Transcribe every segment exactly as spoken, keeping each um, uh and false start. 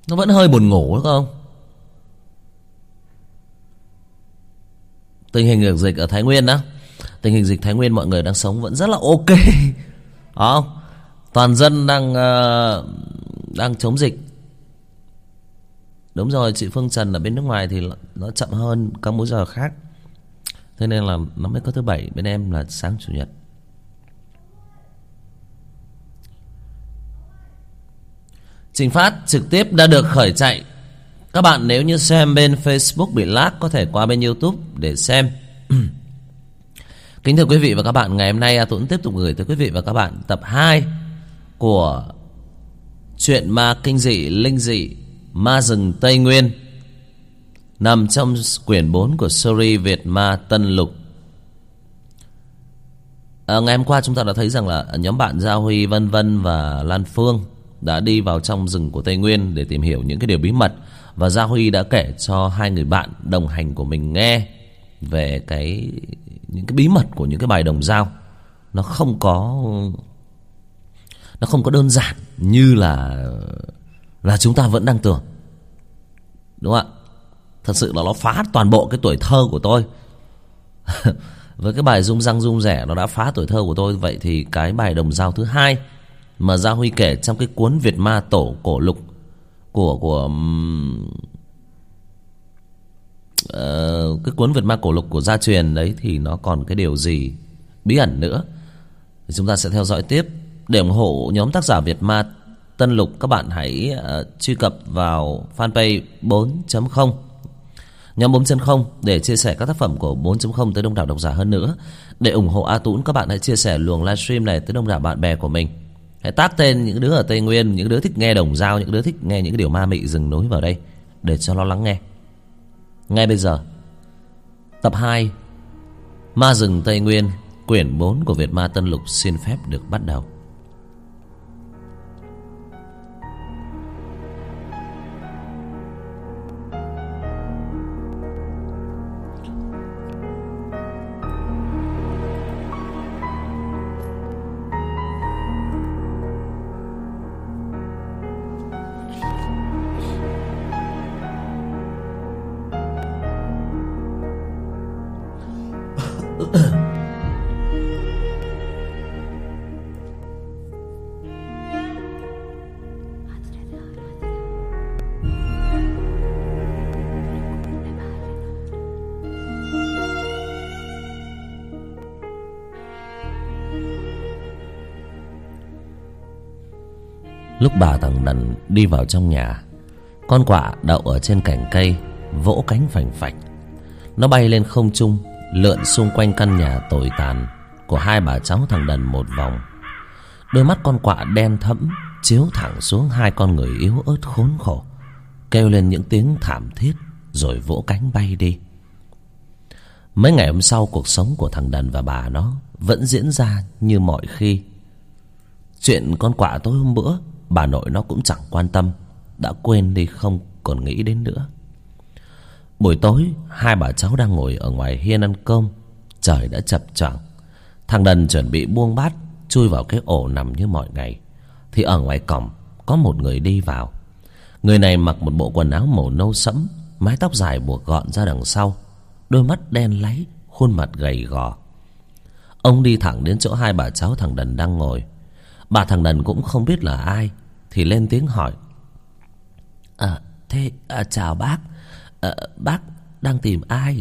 nó vẫn hơi buồn ngủ đúng không? Tình hình dịch ở Thái Nguyên đó, tình hình dịch Thái Nguyên mọi người đang sống vẫn rất là ok. Không? Toàn dân đang uh, đang chống dịch. Đúng rồi, chị Phương Trần ở bên nước ngoài thì nó chậm hơn các múi giờ khác. Thế nên là nó mới có thứ bảy, bên em là sáng chủ nhật. Trình phát trực tiếp đã được khởi chạy. Các bạn nếu như xem bên Facebook bị lag có thể qua bên YouTube để xem. Kính thưa quý vị và các bạn, ngày hôm nay A Tuấn tiếp tục gửi tới quý vị và các bạn tập hai của truyện ma kinh dị linh dị Ma Rừng Tây Nguyên, nằm trong quyển bốn của series Việt Ma Tân Lục. À, ngày hôm qua chúng ta đã thấy rằng là nhóm bạn Gia Huy, Vân Vân và Lan Phương đã đi vào trong rừng của Tây Nguyên để tìm hiểu những cái điều bí mật. Và Gia Huy đã kể cho hai người bạn đồng hành của mình nghe về cái những cái bí mật của những cái bài đồng dao. Nó không có Nó không có đơn giản như là Là chúng ta vẫn đang tưởng. Đúng không ạ? Thật sự là nó phá toàn bộ cái tuổi thơ của tôi. Với cái bài rung răng rung rẻ, nó đã phá tuổi thơ của tôi. Vậy thì cái bài đồng dao thứ hai mà Gia Huy kể trong cái cuốn Việt Ma Tổ Cổ Lục Của của uh, cái cuốn Việt Ma Cổ Lục của Gia Truyền đấy, thì nó còn cái điều gì bí ẩn nữa thì chúng ta sẽ theo dõi tiếp. Để ủng hộ nhóm tác giả Việt Ma Tân Lục, các bạn hãy uh, truy cập vào fanpage bốn chấm không, nhóm bốn chấm không để chia sẻ các tác phẩm của bốn chấm không tới đông đảo độc giả hơn nữa. Để ủng hộ A Tũng, các bạn hãy chia sẻ luồng livestream này tới đông đảo bạn bè của mình. Hãy tag tên những đứa ở Tây Nguyên, những đứa thích nghe đồng dao, những đứa thích nghe những cái điều ma mị rừng núi vào đây để cho nó lắng nghe. Ngay bây giờ, tập hai Ma Rừng Tây Nguyên, quyển bốn của Việt Ma Tân Lục xin phép được bắt đầu. Lúc bà thằng Đần đi vào trong nhà, con quạ đậu ở trên cành cây vỗ cánh phành phạch. Nó bay lên không trung, lượn xung quanh căn nhà tồi tàn của hai bà cháu thằng Đần một vòng. Đôi mắt con quạ đen thẫm chiếu thẳng xuống hai con người yếu ớt khốn khổ, kêu lên những tiếng thảm thiết rồi vỗ cánh bay đi. Mấy ngày hôm sau, cuộc sống của thằng Đần và bà nó vẫn diễn ra như mọi khi. Chuyện con quạ tối hôm bữa, bà nội nó cũng chẳng quan tâm, đã quên đi, không còn nghĩ đến nữa. Buổi tối, hai bà cháu đang ngồi ở ngoài hiên ăn cơm. Trời đã chập choạng. Thằng Đần chuẩn bị buông bát chui vào cái ổ nằm như mọi ngày, thì ở ngoài cổng có một người đi vào. Người này mặc một bộ quần áo màu nâu sẫm, mái tóc dài buộc gọn ra đằng sau, đôi mắt đen láy, khuôn mặt gầy gò. Ông đi thẳng đến chỗ hai bà cháu thằng Đần đang ngồi. Bà thằng Đần cũng không biết là ai, thì lên tiếng hỏi: À thế à, chào bác, à, bác đang tìm ai?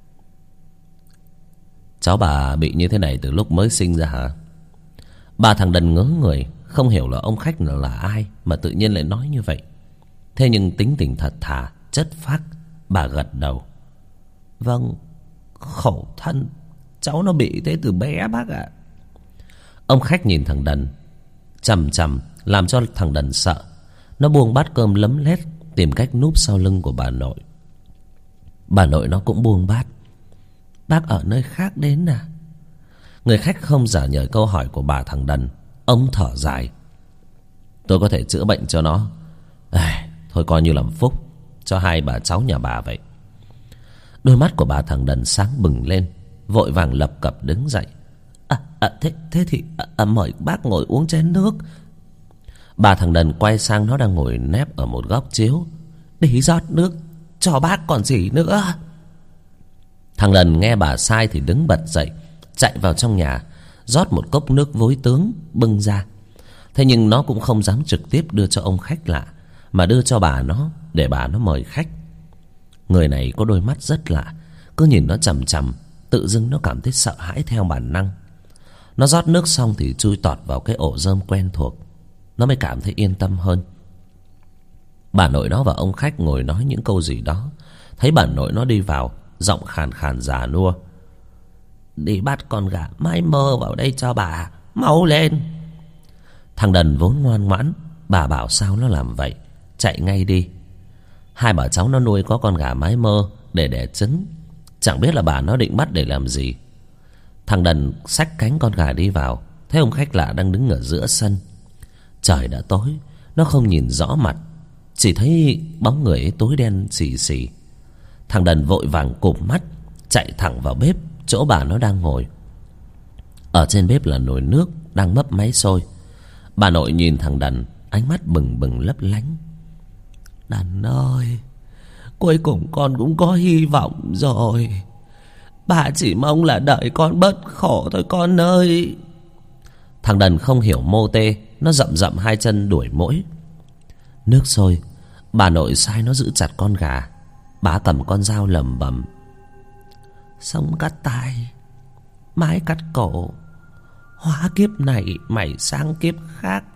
Cháu bà bị như thế này từ lúc mới sinh ra hả? Bà thằng Đần ngớ người, không hiểu là ông khách là, là ai mà tự nhiên lại nói như vậy. Thế nhưng tính tình thật thà, chất phác, bà gật đầu: Vâng, khổ thân, cháu nó bị thế từ bé bác ạ. Ông khách nhìn thằng Đần chằm chằm, làm cho thằng Đần sợ. Nó buông bát cơm lấm lét, tìm cách núp sau lưng của bà nội. Bà nội nó cũng buông bát: Bác ở nơi khác đến à? Người khách không giả nhời câu hỏi của bà thằng Đần. Ông thở dài: Tôi có thể chữa bệnh cho nó, à, thôi coi như làm phúc cho hai bà cháu nhà bà vậy. Đôi mắt của bà thằng Đần sáng bừng lên, vội vàng lập cập đứng dậy: À, à thế, thế thì à, à, mời bác ngồi uống chén nước. Bà thằng Đần quay sang nó đang ngồi nép ở một góc chiếu. Đi rót nước cho bác còn gì nữa. Thằng Đần nghe bà sai thì đứng bật dậy, chạy vào trong nhà, rót một cốc nước vối tướng bưng ra. Thế nhưng nó cũng không dám trực tiếp đưa cho ông khách lạ, mà đưa cho bà nó để bà nó mời khách. Người này có đôi mắt rất lạ, cứ nhìn nó chằm chằm, tự dưng nó cảm thấy sợ hãi theo bản năng. Nó rót nước xong thì chui tọt vào cái ổ rơm quen thuộc, nó mới cảm thấy yên tâm hơn. Bà nội nó và ông khách ngồi nói những câu gì đó. Thấy bà nội nó đi vào, giọng khàn khàn già nua. Đi bắt con gà mái mơ vào đây cho bà, mau lên. Thằng Đần vốn ngoan ngoãn, bà bảo sao nó làm vậy, chạy ngay đi. Hai bà cháu nó nuôi có con gà mái mơ để đẻ trứng, chẳng biết là bà nó định bắt để làm gì. Thằng Đần xách cánh con gà đi vào, thấy ông khách lạ đang đứng ở giữa sân. Trời đã tối, nó không nhìn rõ mặt, chỉ thấy bóng người ấy tối đen xì xì. Thằng Đần vội vàng cụp mắt, chạy thẳng vào bếp chỗ bà nó đang ngồi. Ở trên bếp là nồi nước đang mấp máy sôi. Bà nội nhìn thằng Đần, ánh mắt bừng bừng lấp lánh. Đần ơi, cuối cùng con cũng có hy vọng rồi. Bà chỉ mong là đợi con bớt khổ thôi con ơi. Thằng Đần không hiểu mô tê, nó dậm dậm hai chân đuổi muỗi. Nước sôi, bà nội sai nó giữ chặt con gà. Bà cầm con dao lầm bầm. Sống cắt tai, mái cắt cổ, hóa kiếp này mày sang kiếp khác.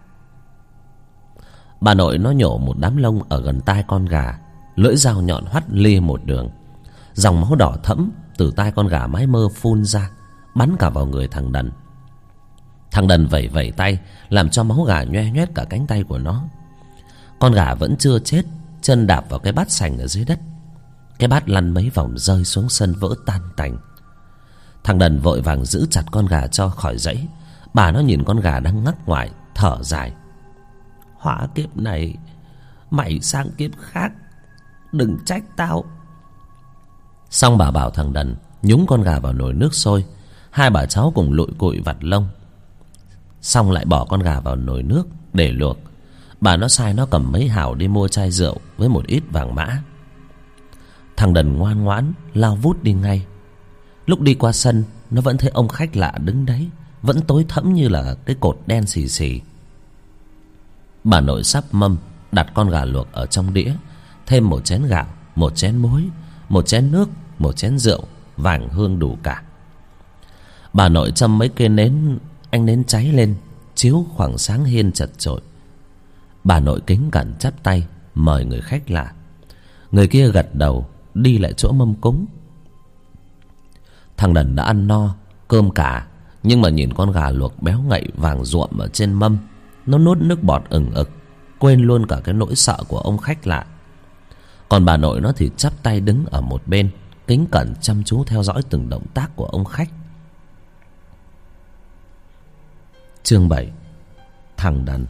Bà nội nó nhổ một đám lông ở gần tai con gà, lưỡi dao nhọn hoắt lia một đường. Dòng máu đỏ thẫm từ tai con gà mái mơ phun ra, bắn cả vào người thằng Đần. Thằng Đần vẩy vẩy tay, làm cho máu gà nhoe nhoét cả cánh tay của nó. Con gà vẫn chưa chết, chân đạp vào cái bát sành ở dưới đất. Cái bát lăn mấy vòng rơi xuống sân vỡ tan tành. Thằng Đần vội vàng giữ chặt con gà cho khỏi dãy. Bà nó nhìn con gà đang ngắc ngoài, thở dài. Hóa kiếp này mày sang kiếp khác, đừng trách tao. Xong bà bảo thằng Đần nhúng con gà vào nồi nước sôi. Hai bà cháu cùng lụi cụi vặt lông, xong lại bỏ con gà vào nồi nước để luộc. Bà nó sai nó cầm mấy hào đi mua chai rượu với một ít vàng mã. Thằng Đần ngoan ngoãn lao vút đi ngay. Lúc đi qua sân, nó vẫn thấy ông khách lạ đứng đấy, vẫn tối thẫm như là cái cột đen xì xì. Bà nội sắp mâm, đặt con gà luộc ở trong đĩa, thêm một chén gạo, một chén muối, một chén nước, một chén rượu, vàng hương đủ cả. Bà nội châm mấy cây nến, ánh nến cháy lên, chiếu khoảng sáng hiên chật chội. Bà nội kính cẩn chắp tay mời người khách lạ. Người kia gật đầu, đi lại chỗ mâm cúng. Thằng Đần đã ăn no cơm cả, nhưng mà nhìn con gà luộc béo ngậy vàng ruộm ở trên mâm, nó nuốt nước bọt ừng ực, quên luôn cả cái nỗi sợ của ông khách lạ. Còn bà nội nó thì chắp tay đứng ở một bên, kính cẩn chăm chú theo dõi từng động tác của ông khách. Chương bảy. Thằng Đần.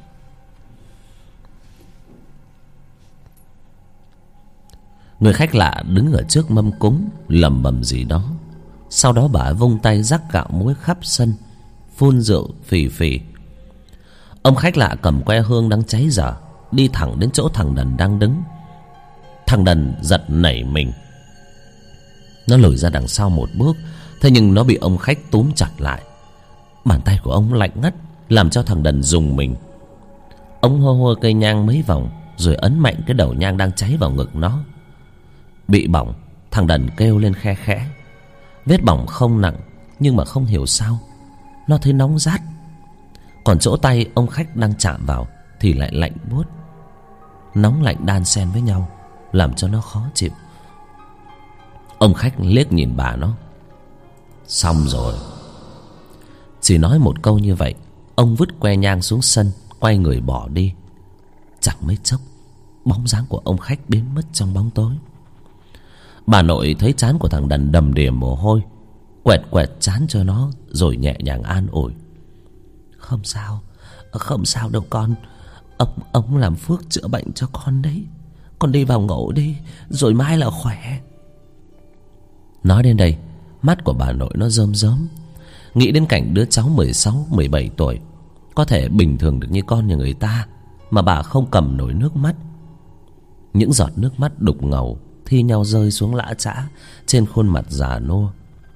Người khách lạ đứng ở trước mâm cúng lẩm bẩm gì đó. Sau đó bà vung tay rắc gạo muối khắp sân, phun rượu phì phì. Ông khách lạ cầm que hương đang cháy dở, đi thẳng đến chỗ thằng Đần đang đứng. Thằng Đần giật nảy mình, nó lùi ra đằng sau một bước. Thế nhưng nó bị ông khách túm chặt lại. Bàn tay của ông lạnh ngắt, làm cho thằng Đần rùng mình. Ông hô hô cây nhang mấy vòng, rồi ấn mạnh cái đầu nhang đang cháy vào ngực nó. Bị bỏng, thằng Đần kêu lên khe khẽ. Vết bỏng không nặng, nhưng mà không hiểu sao nó thấy nóng rát. Còn chỗ tay ông khách đang chạm vào thì lại lạnh buốt. Nóng lạnh đan xen với nhau, làm cho nó khó chịu. Ông khách liếc nhìn bà nó. Xong rồi. Chỉ nói một câu như vậy, ông vứt que nhang xuống sân, quay người bỏ đi. Chẳng mấy chốc, bóng dáng của ông khách biến mất trong bóng tối. Bà nội thấy trán của thằng Đần đầm đìa mồ hôi, quẹt quẹt trán cho nó, rồi nhẹ nhàng an ủi. Không sao, không sao đâu con. Ông, ông làm phước chữa bệnh cho con đấy. Con đi vào ngủ đi, rồi mai là khỏe. Nói đến đây, mắt của bà nội nó rơm rớm, nghĩ đến cảnh đứa cháu mười sáu, mười bảy tuổi có thể bình thường được như con nhà người ta, mà bà không cầm nổi nước mắt. Những giọt nước mắt đục ngầu thi nhau rơi xuống lã chã trên khuôn mặt già nua.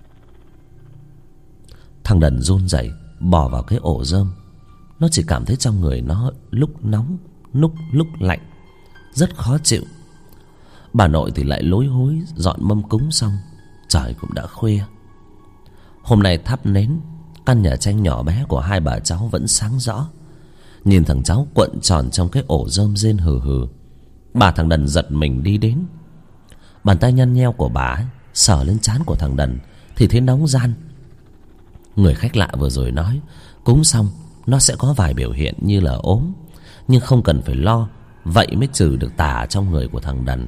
Thằng Đần run rẩy bò vào cái ổ rơm. Nó chỉ cảm thấy trong người nó lúc nóng lúc lúc lạnh, rất khó chịu. Bà nội thì lại lối hối dọn mâm cúng xong. Trời cũng đã khuya. Hôm nay thắp nến, căn nhà tranh nhỏ bé của hai bà cháu vẫn sáng rõ. Nhìn thằng cháu cuộn tròn trong cái ổ rơm rên hừ hừ, bà thằng Đần giật mình đi đến. Bàn tay nhăn nheo của bà ấy sờ lên trán của thằng Đần thì thấy nóng ran. Người khách lạ vừa rồi nói cúng xong nó sẽ có vài biểu hiện như là ốm, nhưng không cần phải lo, vậy mới trừ được tà trong người của thằng Đần.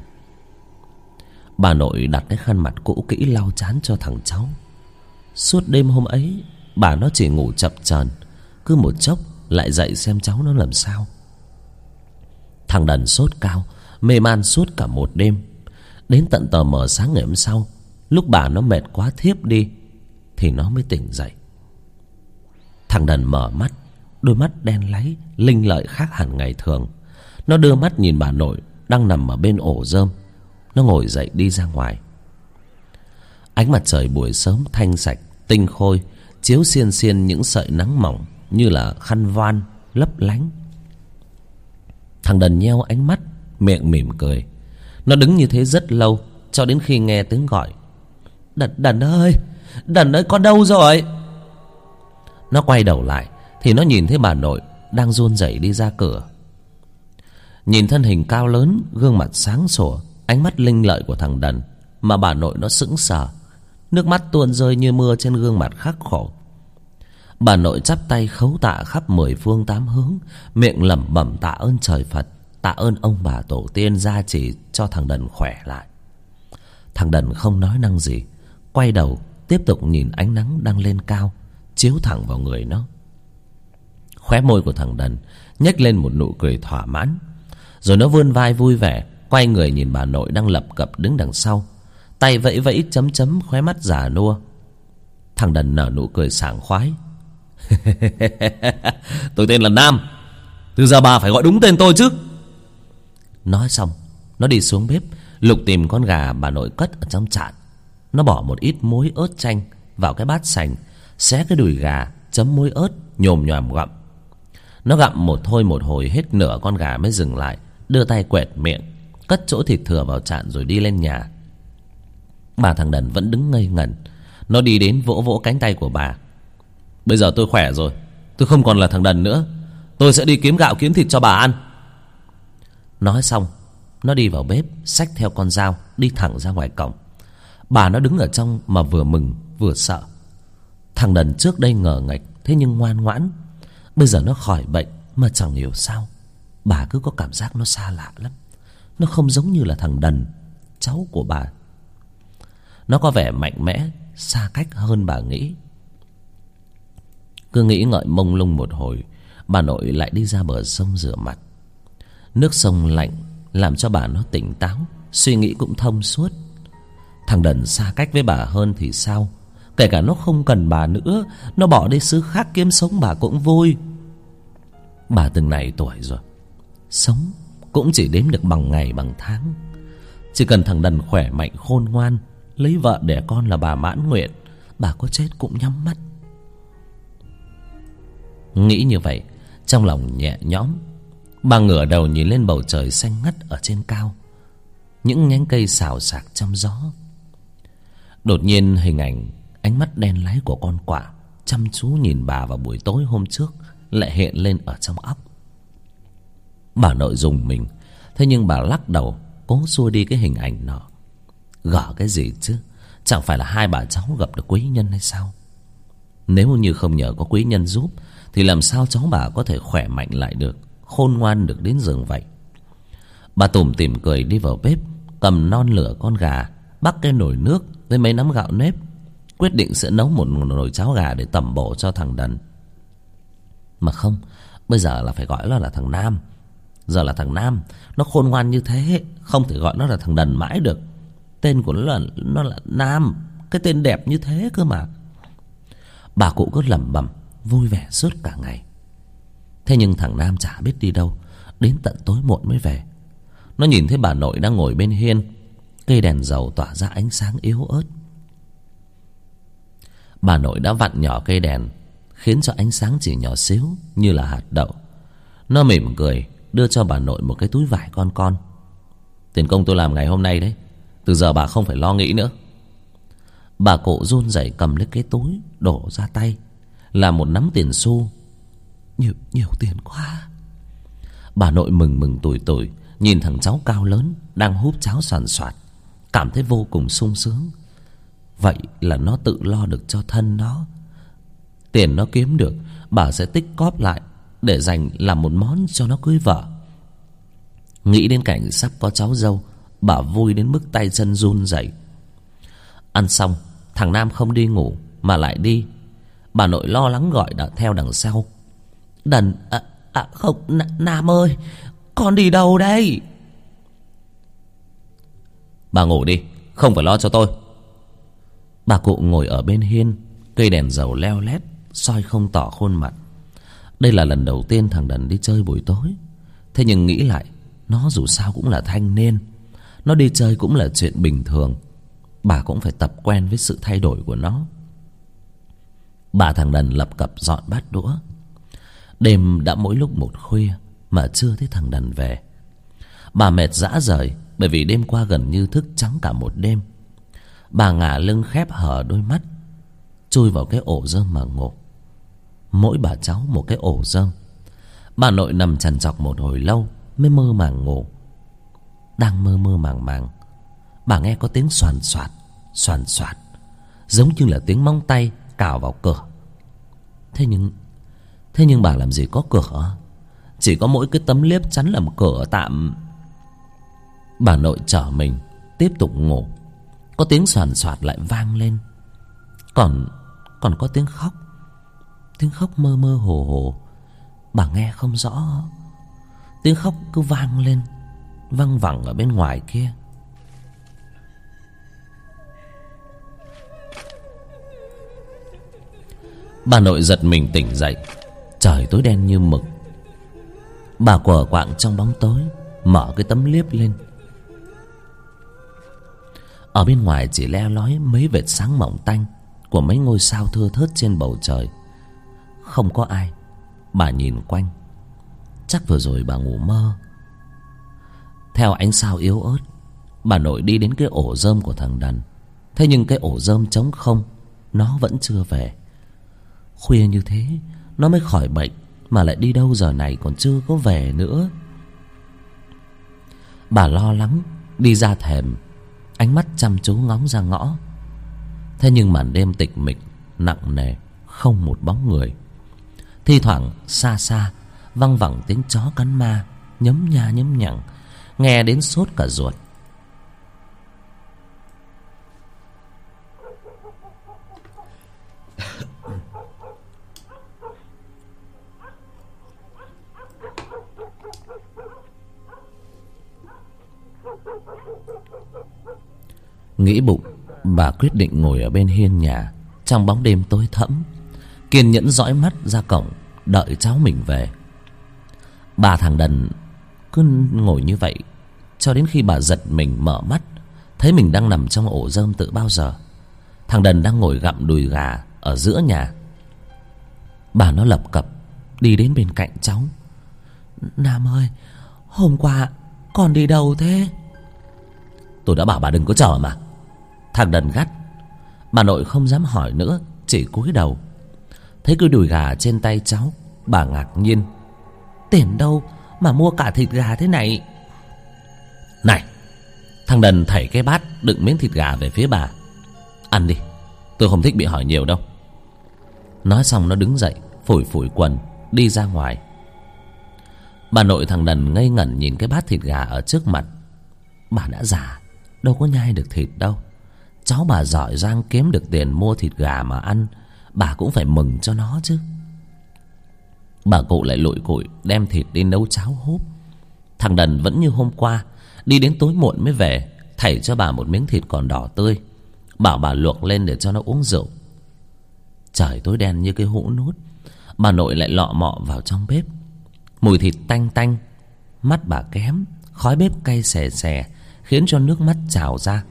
Bà nội đặt cái khăn mặt cũ kỹ lau trán cho thằng cháu. Suốt đêm hôm ấy bà nó chỉ ngủ chập chờn, cứ một chốc lại dậy xem cháu nó làm sao. Thằng Đần sốt cao, mê man suốt cả một đêm. Đến tận tờ mờ sáng ngày hôm sau, lúc bà nó mệt quá thiếp đi thì nó mới tỉnh dậy. Thằng Đần mở mắt, đôi mắt đen láy linh lợi khác hẳn ngày thường. Nó đưa mắt nhìn bà nội đang nằm ở bên ổ rơm. Nó ngồi dậy đi ra ngoài. Ánh mặt trời buổi sớm thanh sạch tinh khôi chiếu xiên xiên những sợi nắng mỏng như là khăn voan lấp lánh. Thằng Đần nheo ánh mắt, miệng mỉm cười. Nó đứng như thế rất lâu, cho đến khi nghe tiếng gọi. Đần, Đần ơi, Đần ơi, con đâu rồi? Nó quay đầu lại thì nó nhìn thấy bà nội đang run rẩy đi ra cửa. Nhìn thân hình cao lớn, gương mặt sáng sủa, ánh mắt linh lợi của thằng Đần mà bà nội nó sững sờ. Nước mắt tuôn rơi như mưa trên gương mặt khắc khổ. Bà nội chắp tay khấu tạ khắp mười phương tám hướng, miệng lẩm bẩm tạ ơn trời Phật, tạ ơn ông bà tổ tiên gia trì cho thằng Đần khỏe lại. Thằng Đần không nói năng gì, quay đầu tiếp tục nhìn ánh nắng đang lên cao chiếu thẳng vào người nó. Khóe môi của thằng Đần nhếch lên một nụ cười thỏa mãn, rồi nó vươn vai vui vẻ quay người nhìn bà nội đang lập cập đứng đằng sau, tay vẫy vẫy chấm chấm khóe mắt già nua. Thằng Đần nở nụ cười sảng khoái. Tôi tên là Nam, từ giờ bà phải gọi đúng tên tôi chứ. Nói xong nó đi xuống bếp lục tìm con gà bà nội cất ở trong chạn. Nó bỏ một ít muối ớt chanh vào cái bát sành, xé cái đùi gà chấm muối ớt nhồm nhòm gặm. Nó gặm một thôi một hồi hết nửa con gà mới dừng lại, đưa tay quẹt miệng cất chỗ thịt thừa vào chạn rồi đi lên nhà. Bà thằng Đần vẫn đứng ngây ngẩn. Nó đi đến vỗ vỗ cánh tay của bà. Bây giờ tôi khỏe rồi, tôi không còn là thằng Đần nữa. Tôi sẽ đi kiếm gạo kiếm thịt cho bà ăn. Nói xong nó đi vào bếp xách theo con dao đi thẳng ra ngoài cổng. Bà nó đứng ở trong mà vừa mừng vừa sợ. Thằng Đần trước đây ngờ nghệch, thế nhưng ngoan ngoãn. Bây giờ nó khỏi bệnh mà chẳng hiểu sao bà cứ có cảm giác nó xa lạ lắm. Nó không giống như là thằng Đần, cháu của bà. Nó có vẻ mạnh mẽ, xa cách hơn bà nghĩ. Cứ nghĩ ngợi mông lung một hồi, bà nội lại đi ra bờ sông rửa mặt. Nước sông lạnh làm cho bà nó tỉnh táo, suy nghĩ cũng thông suốt. Thằng Đần xa cách với bà hơn thì sao? Kể cả nó không cần bà nữa, nó bỏ đi xứ khác kiếm sống bà cũng vui. Bà từng này tuổi rồi, sống cũng chỉ đếm được bằng ngày bằng tháng. Chỉ cần thằng Đần khỏe mạnh khôn ngoan, lấy vợ đẻ con là bà mãn nguyện. Bà có chết cũng nhắm mắt. Nghĩ như vậy, trong lòng nhẹ nhõm, bà ngửa đầu nhìn lên bầu trời xanh ngắt ở trên cao. Những nhánh cây xào xạc trong gió. Đột nhiên hình ảnh ánh mắt đen láy của con quạ chăm chú nhìn bà vào buổi tối hôm trước lại hiện lên ở trong óc. Bà nội rùng mình, thế nhưng bà lắc đầu cố xua đi cái hình ảnh nọ. Gở cái gì chứ, chẳng phải là hai bà cháu gặp được quý nhân hay sao? Nếu như không nhờ có quý nhân giúp thì làm sao cháu bà có thể khỏe mạnh lại được, khôn ngoan được đến giường vậy? Bà tủm tỉm cười đi vào bếp, cầm non lửa con gà, bắc cái nồi nước với mấy nắm gạo nếp, quyết định sẽ nấu một nồi cháo gà để tẩm bổ cho thằng Đần. Mà không, bây giờ là phải gọi nó là thằng Nam. Giờ là thằng Nam, nó khôn ngoan như thế, không thể gọi nó là thằng Đần mãi được. Tên của nó là nó là Nam, cái tên đẹp như thế cơ mà. Bà cụ cứ lẩm bẩm vui vẻ suốt cả ngày. Thế nhưng thằng Nam chả biết đi đâu, đến tận tối muộn mới về. Nó nhìn thấy bà nội đang ngồi bên hiên, cây đèn dầu tỏa ra ánh sáng yếu ớt. Bà nội đã vặn nhỏ cây đèn, khiến cho ánh sáng chỉ nhỏ xíu như là hạt đậu. Nó mỉm cười đưa cho bà nội một cái túi vải con con. Tiền công tôi làm ngày hôm nay đấy, từ giờ bà không phải lo nghĩ nữa. Bà cụ run rẩy cầm lấy cái túi, đổ ra tay là một nắm tiền xu. Nhiều, nhiều tiền quá. Bà nội mừng mừng tủi tủi nhìn thằng cháu cao lớn đang húp cháo soàn soạt, cảm thấy vô cùng sung sướng. Vậy là nó tự lo được cho thân nó. Tiền nó kiếm được, bà sẽ tích cóp lại để dành làm một món cho nó cưới vợ. Nghĩ đến cảnh sắp có cháu dâu, bà vui đến mức tay chân run rẩy. Ăn xong, thằng Nam không đi ngủ mà lại đi. Bà nội lo lắng gọi đã theo đằng sau. Đần, à, à không, N Nam ơi, con đi đâu đây? Bà ngủ đi, không phải lo cho tôi. Bà cụ ngồi ở bên hiên, cây đèn dầu leo lét soi không tỏ khuôn mặt. Đây là lần đầu tiên thằng Đần đi chơi buổi tối. Thế nhưng nghĩ lại, nó dù sao cũng là thanh niên, nó đi chơi cũng là chuyện bình thường. Bà cũng phải tập quen với sự thay đổi của nó. Bà thằng Đần lập cập dọn bát đũa. Đêm đã mỗi lúc một khuya mà chưa thấy thằng Đần về. Bà mệt rã rời bởi vì đêm qua gần như thức trắng cả một đêm. Bà ngả lưng khép hờ đôi mắt, chui vào cái ổ rơm mà ngủ. Mỗi bà cháu một cái ổ rơm. Bà nội nằm trằn trọc một hồi lâu mới mơ màng ngủ. Đang mơ mơ màng màng, bà nghe có tiếng xoàn xoạt, xoàn xoạt, giống như là tiếng móng tay cào vào cửa. Thế nhưng Thế nhưng bà làm gì có cửa, chỉ có mỗi cái tấm liếp chắn làm cửa tạm. Bà nội trở mình tiếp tục ngủ. Có tiếng xoàn xoạt lại vang lên. Còn Còn có tiếng khóc. Tiếng khóc mơ mơ hồ hồ, bà nghe không rõ. Tiếng khóc cứ vang lên, văng vẳng ở bên ngoài kia. Bà nội giật mình tỉnh dậy. Trời tối đen như mực. Bà quờ quạng trong bóng tối, mở cái tấm liếp lên. Ở bên ngoài chỉ le lói mấy vệt sáng mỏng tanh của mấy ngôi sao thưa thớt trên bầu trời. Không có ai. Bà nhìn quanh, chắc vừa rồi bà ngủ mơ. Theo ánh sao yếu ớt, bà nội đi đến cái ổ rơm của thằng Đần. Thế nhưng cái ổ rơm trống không, nó vẫn chưa về. Khuya như thế nó mới khỏi bệnh, mà lại đi đâu giờ này còn chưa có về nữa. Bà lo lắng đi ra thềm, ánh mắt chăm chú ngóng ra ngõ. Thế nhưng màn đêm tịch mịch nặng nề, không một bóng người. Thi thoảng xa xa văng vẳng tiếng chó cắn ma nhấm nha nhấm nhằng, nghe đến sốt cả ruột. Nghĩ bụng, bà quyết định ngồi ở bên hiên nhà trong bóng đêm tối thẫm, kiên nhẫn dõi mắt ra cổng đợi cháu mình về. Bà thằng Đần cứ ngồi như vậy cho đến khi bà giật mình mở mắt, thấy mình đang nằm trong ổ rơm từ bao giờ. Thằng Đần đang ngồi gặm đùi gà ở giữa nhà. Bà nó lập cập đi đến bên cạnh cháu. Nam ơi, hôm qua con đi đâu thế? Tôi đã bảo bà đừng có chờ mà. Thằng Đần gắt. Bà nội không dám hỏi nữa, chỉ cúi đầu. Thấy cái đùi gà trên tay cháu, bà ngạc nhiên. Tiền đâu mà mua cả thịt gà thế này? Này! Thằng Đần thảy cái bát đựng miếng thịt gà về phía bà. Ăn đi, tôi không thích bị hỏi nhiều đâu. Nói xong nó đứng dậy, phủi phủi quần, đi ra ngoài. Bà nội thằng Đần ngây ngẩn nhìn cái bát thịt gà ở trước mặt. Bà đã già, đâu có nhai được thịt đâu. Cháu bà giỏi giang kiếm được tiền mua thịt gà mà ăn, bà cũng phải mừng cho nó chứ. Bà cụ lại lụi cụi đem thịt đi nấu cháo húp. Thằng Đần vẫn như hôm qua, đi đến tối muộn mới về, thảy cho bà một miếng thịt còn đỏ tươi, bảo bà luộc lên để cho nó uống rượu. Trời tối đen như cái hũ nút, bà nội lại lọ mọ vào trong bếp. Mùi thịt tanh tanh, mắt bà kém, khói bếp cay xè xè khiến cho nước mắt trào ra.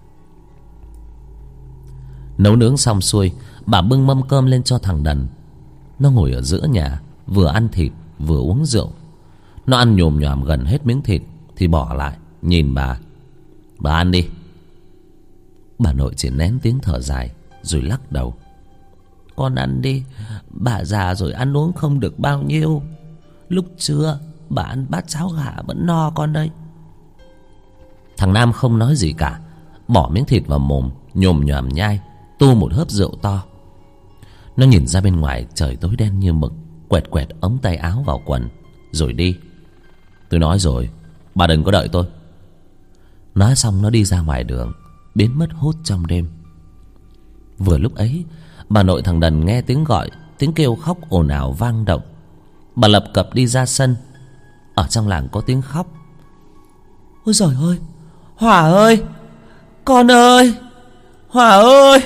Nấu nướng xong xuôi, bà bưng mâm cơm lên cho thằng Đần. Nó ngồi ở giữa nhà, vừa ăn thịt vừa uống rượu. Nó ăn nhồm nhòm gần hết miếng thịt thì bỏ lại nhìn bà. Bà ăn đi. Bà nội chỉ nén tiếng thở dài rồi lắc đầu. Con ăn đi, bà già rồi ăn uống không được bao nhiêu. Lúc trưa bà ăn bát cháo gà vẫn no con đây. Thằng Nam không nói gì cả, bỏ miếng thịt vào mồm, nhồm nhòm nhai, tu một hớp rượu to. Nó nhìn ra bên ngoài trời tối đen như mực, quẹt quẹt ống tay áo vào quần rồi đi. Tôi nói rồi, bà đừng có đợi tôi. Nói xong nó đi ra ngoài đường, biến mất hút trong đêm. Vừa lúc ấy, bà nội thằng Đần nghe tiếng gọi, tiếng kêu khóc ồn ào vang động. Bà lập cập đi ra sân. Ở trong làng có tiếng khóc. Ôi giời ơi, Hòa ơi, con ơi, Hòa ơi.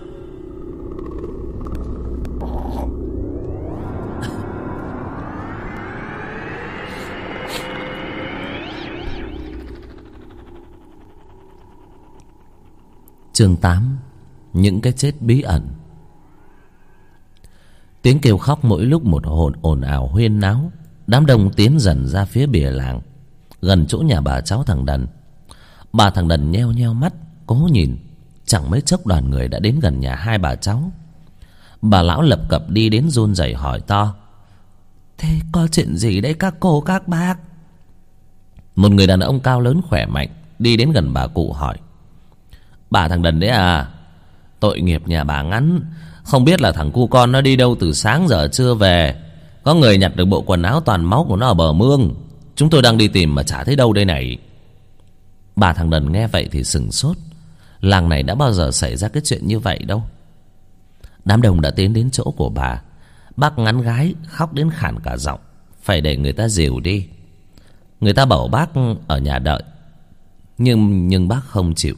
Chương tám. Những cái chết bí ẩn. Tiếng kêu khóc mỗi lúc một hồn ồn ào huyên náo. Đám đông tiến dần ra phía bìa làng, gần chỗ nhà bà cháu thằng Đần. Bà thằng Đần nheo nheo mắt cố nhìn. Chẳng mấy chốc đoàn người đã đến gần nhà hai bà cháu. Bà lão lập cập đi đến run rẩy hỏi to. Thế có chuyện gì đấy các cô các bác? Một người đàn ông cao lớn khỏe mạnh đi đến gần bà cụ hỏi. Bà thằng Đần đấy à? Tội nghiệp nhà bà ngắn, không biết là thằng cu con nó đi đâu từ sáng giờ chưa về. Có người nhặt được bộ quần áo toàn máu của nó ở bờ mương. Chúng tôi đang đi tìm mà chả thấy đâu đây này. Bà thằng Đần nghe vậy thì sửng sốt. Làng này đã bao giờ xảy ra cái chuyện như vậy đâu. Đám đông đã tiến đến chỗ của bà. Bác ngắn gái khóc đến khản cả giọng, phải để người ta dìu đi. Người ta bảo bác ở nhà đợi, Nhưng nhưng bác không chịu.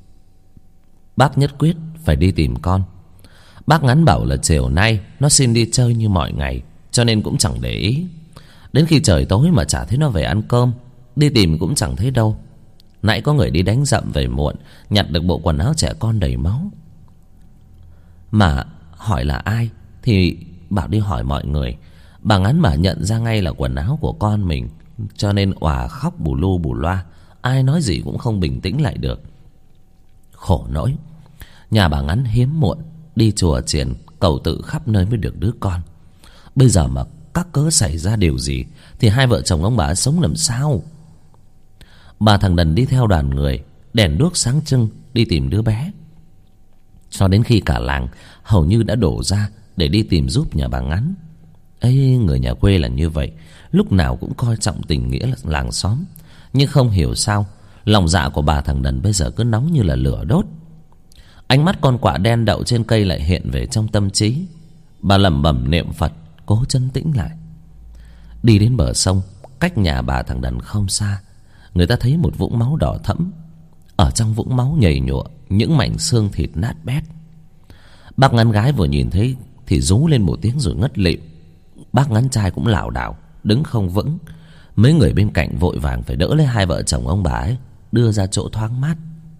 Bác nhất quyết phải đi tìm con. Bác ngắn bảo là chiều nay nó xin đi chơi như mọi ngày, cho nên cũng chẳng để ý. Đến khi trời tối mà chả thấy nó về ăn cơm. Đi tìm cũng chẳng thấy đâu. Nãy có người đi đánh dặm về muộn, nhặt được bộ quần áo trẻ con đầy máu. Mà hỏi là ai thì bảo đi hỏi mọi người. Bà ngắn mà nhận ra ngay là quần áo của con mình, cho nên òa khóc bù lu bù loa. Ai nói gì cũng không bình tĩnh lại được. Khổ nỗi, nhà bà ngắn hiếm muộn đi chùa chiền cầu tự khắp nơi mới được đứa con. Bây giờ mà các cớ xảy ra điều gì thì hai vợ chồng ông bà sống làm sao? Bà thằng Đần đi theo đoàn người, đèn đuốc sáng trưng đi tìm đứa bé, cho đến khi cả làng hầu như đã đổ ra để đi tìm giúp nhà bà ngắn. Ấy, người nhà quê là như vậy, lúc nào cũng coi trọng tình nghĩa làng xóm. Nhưng không hiểu sao lòng dạ của bà thằng Đần bây giờ cứ nóng như là lửa đốt. Ánh mắt con quạ đen đậu trên cây lại hiện về trong tâm trí. Bà lẩm bẩm niệm Phật, cố trấn tĩnh lại. Đi đến bờ sông, cách nhà bà thằng Đần không xa, người ta thấy một vũng máu đỏ thẫm. Ở trong vũng máu nhầy nhụa những mảnh xương thịt nát bét. Bác ngắn gái vừa nhìn thấy thì rú lên một tiếng rồi ngất lịm. Bác ngắn trai cũng lảo đảo đứng không vững. Mấy người bên cạnh vội vàng phải đỡ lấy hai vợ chồng ông bà ấy, đưa ra chỗ thoáng mát.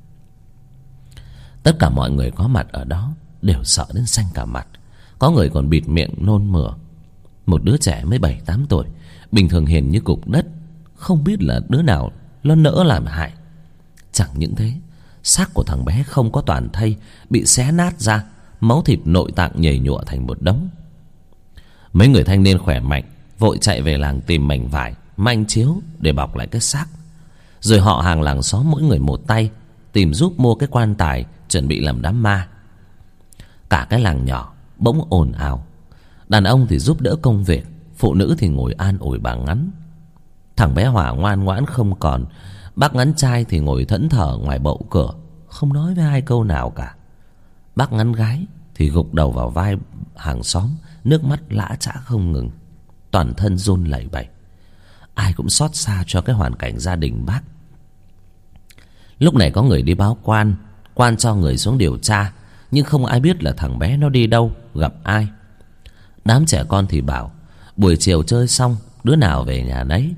Tất cả mọi người có mặt ở đó đều sợ đến xanh cả mặt. Có người còn bịt miệng nôn mửa. Một đứa trẻ mới bảy tám tuổi, bình thường hiền như cục đất, không biết là đứa nào nó nỡ làm hại. Chẳng những thế, xác của thằng bé không có toàn thây, bị xé nát ra, máu thịt nội tạng nhầy nhụa thành một đống. Mấy người thanh niên khỏe mạnh vội chạy về làng tìm mảnh vải, manh chiếu để bọc lại cái xác. Rồi họ hàng làng xóm mỗi người một tay tìm giúp mua cái quan tài chuẩn bị làm đám ma. Cả cái làng nhỏ bỗng ồn ào. Đàn ông thì giúp đỡ công việc, phụ nữ thì ngồi an ủi bà ngắn. Thằng bé Hòa ngoan ngoãn không còn. Bác ngắn trai thì ngồi thẫn thờ ngoài bậu cửa, không nói với ai câu nào cả. Bác ngắn gái thì gục đầu vào vai hàng xóm, nước mắt lã chã không ngừng, toàn thân run lẩy bẩy. Ai cũng xót xa cho cái hoàn cảnh gia đình bác. Lúc này có người đi báo quan, quan cho người xuống điều tra, nhưng không ai biết là thằng bé nó đi đâu, gặp ai. Đám trẻ con thì bảo buổi chiều chơi xong đứa nào về nhà nấy.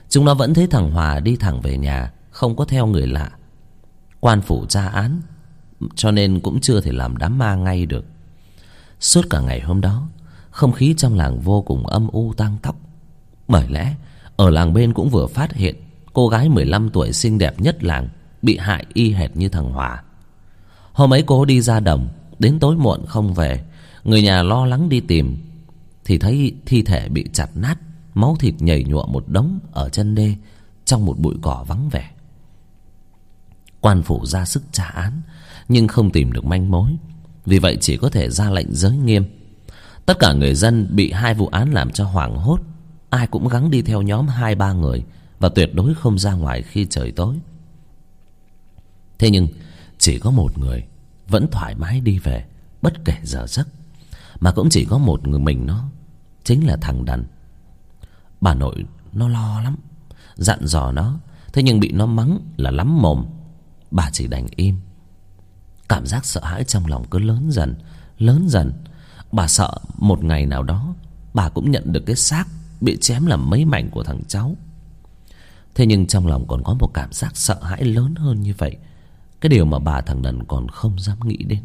Chúng nó vẫn thấy thằng Hòa đi thẳng về nhà, không có theo người lạ. Quan phủ tra án, cho nên cũng chưa thể làm đám ma ngay được. Suốt cả ngày hôm đó, không khí trong làng vô cùng âm u tang tóc. Bởi lẽ ở làng bên cũng vừa phát hiện cô gái mười lăm tuổi xinh đẹp nhất làng bị hại y hệt như thằng Hòa. Hôm ấy cô đi ra đồng, đến tối muộn không về. Người nhà lo lắng đi tìm thì thấy thi thể bị chặt nát, máu thịt nhầy nhụa một đống ở chân đê trong một bụi cỏ vắng vẻ. Quan phủ ra sức tra án nhưng không tìm được manh mối, vì vậy chỉ có thể ra lệnh giới nghiêm. Tất cả người dân bị hai vụ án làm cho hoảng hốt, ai cũng gắng đi theo nhóm hai ba người và tuyệt đối không ra ngoài khi trời tối. Thế nhưng chỉ có một người vẫn thoải mái đi về bất kể giờ giấc, mà cũng chỉ có một người mình nó, chính là thằng Đần. Bà nội nó lo lắm, dặn dò nó, thế nhưng bị nó mắng là lắm mồm. Bà chỉ đành im. Cảm giác sợ hãi trong lòng cứ lớn dần, lớn dần. Bà sợ một ngày nào đó bà cũng nhận được cái xác bị chém làm mấy mảnh của thằng cháu. Thế nhưng trong lòng còn có một cảm giác sợ hãi lớn hơn như vậy, cái điều mà bà thằng Đần còn không dám nghĩ đến.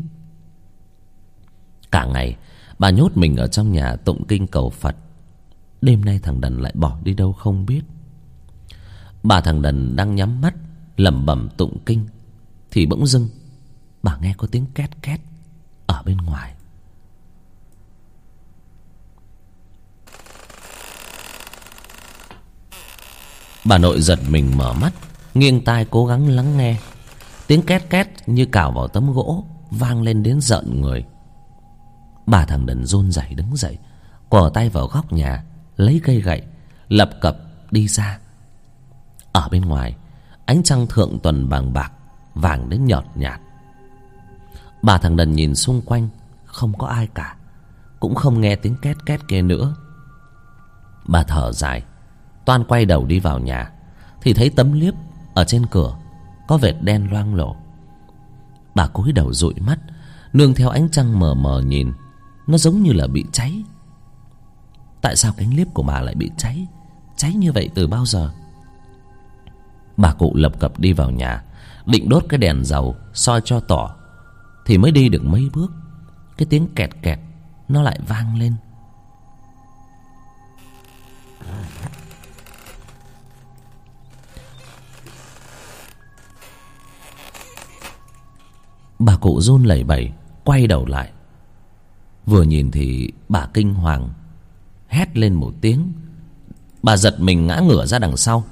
Cả ngày bà nhốt mình ở trong nhà tụng kinh cầu Phật. Đêm nay thằng Đần lại bỏ đi đâu không biết. Bà thằng Đần đang nhắm mắt lẩm bẩm tụng kinh thì bỗng dưng bà nghe có tiếng két két ở bên ngoài. Bà nội giật mình mở mắt, nghiêng tai cố gắng lắng nghe. Tiếng két két như cào vào tấm gỗ vang lên đến rợn người. Bà thằng Đần run rẩy đứng dậy, quờ tay vào góc nhà, lấy cây gậy lập cập đi ra. Ở bên ngoài, ánh trăng thượng tuần vàng bạc, vàng đến nhợt nhạt. Bà thằng Đần nhìn xung quanh, không có ai cả, cũng không nghe tiếng két két kia nữa. Bà thở dài, toan quay đầu đi vào nhà thì thấy tấm liếp ở trên cửa có vệt đen loang lổ. Bà cúi đầu dụi mắt, nương theo ánh trăng mờ mờ nhìn, nó giống như là bị cháy. Tại sao cánh liếp của bà lại bị cháy? Cháy như vậy từ bao giờ? Bà cụ lập cập đi vào nhà, định đốt cái đèn dầu soi cho tỏ, thì mới đi được mấy bước, cái tiếng kẹt kẹt nó lại vang lên. Bà cụ run lẩy bẩy quay đầu lại. Vừa nhìn thì bà kinh hoàng, hét lên một tiếng. Bà giật mình ngã ngửa ra đằng sau.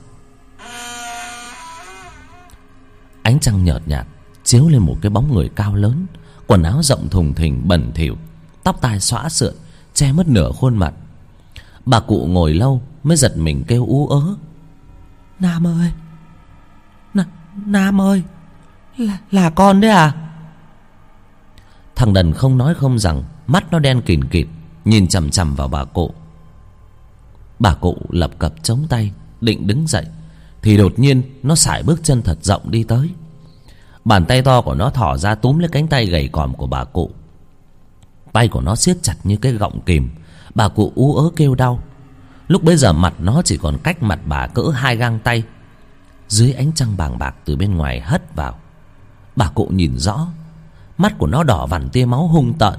Ánh trăng nhợt nhạt chiếu lên một cái bóng người cao lớn, quần áo rộng thùng thình bẩn thỉu, tóc tai xõa sượn che mất nửa khuôn mặt. Bà cụ ngồi lâu mới giật mình kêu ú ớ: Nam ơi, N Nam ơi, là, là con đấy à? Thằng Đần không nói không rằng, mắt nó đen kìn kịt nhìn chằm chằm vào bà cụ. Bà cụ lập cập chống tay định đứng dậy thì đột nhiên nó sải bước chân thật rộng đi tới. Bàn tay to của nó thỏ ra túm lấy cánh tay gầy còm của bà cụ. Tay của nó siết chặt như cái gọng kìm. Bà cụ ú ớ kêu đau. Lúc bấy giờ mặt nó chỉ còn cách mặt bà cỡ hai gang tay. Dưới ánh trăng bàng bạc từ bên ngoài hất vào, bà cụ nhìn rõ, mắt của nó đỏ vằn tia máu hung tợn.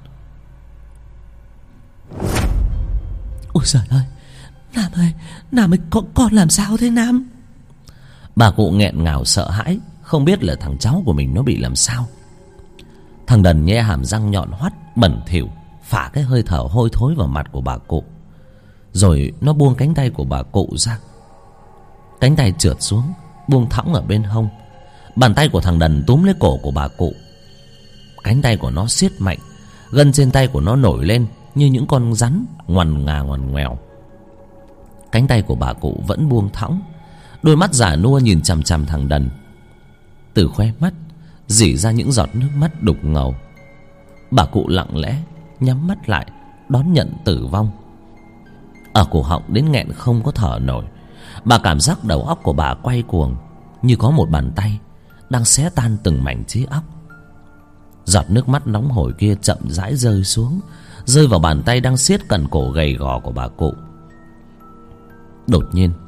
Ôi trời ơi, Nam ơi, Nam ơi, con, con làm sao thế Nam? Bà cụ nghẹn ngào sợ hãi, không biết là thằng cháu của mình nó bị làm sao. Thằng Đần nhe hàm răng nhọn hoắt bẩn thỉu phả cái hơi thở hôi thối vào mặt của bà cụ. Rồi nó buông cánh tay của bà cụ ra. Cánh tay trượt xuống, buông thõng ở bên hông. Bàn tay của thằng Đần túm lấy cổ của bà cụ. Cánh tay của nó siết mạnh, gân trên tay của nó nổi lên như những con rắn ngoằn ngà ngoằn ngoèo. Cánh tay của bà cụ vẫn buông thõng, đôi mắt già nua nhìn chằm chằm thằng Đần. Từ khóe mắt rỉ ra những giọt nước mắt đục ngầu. Bà cụ lặng lẽ nhắm mắt lại đón nhận tử vong. Ở cổ họng đến nghẹn không có thở nổi. Bà cảm giác đầu óc của bà quay cuồng, như có một bàn tay đang xé tan từng mảnh trí óc. Giọt nước mắt nóng hổi kia chậm rãi rơi xuống, rơi vào bàn tay đang siết cần cổ gầy gò của bà cụ. Đột nhiên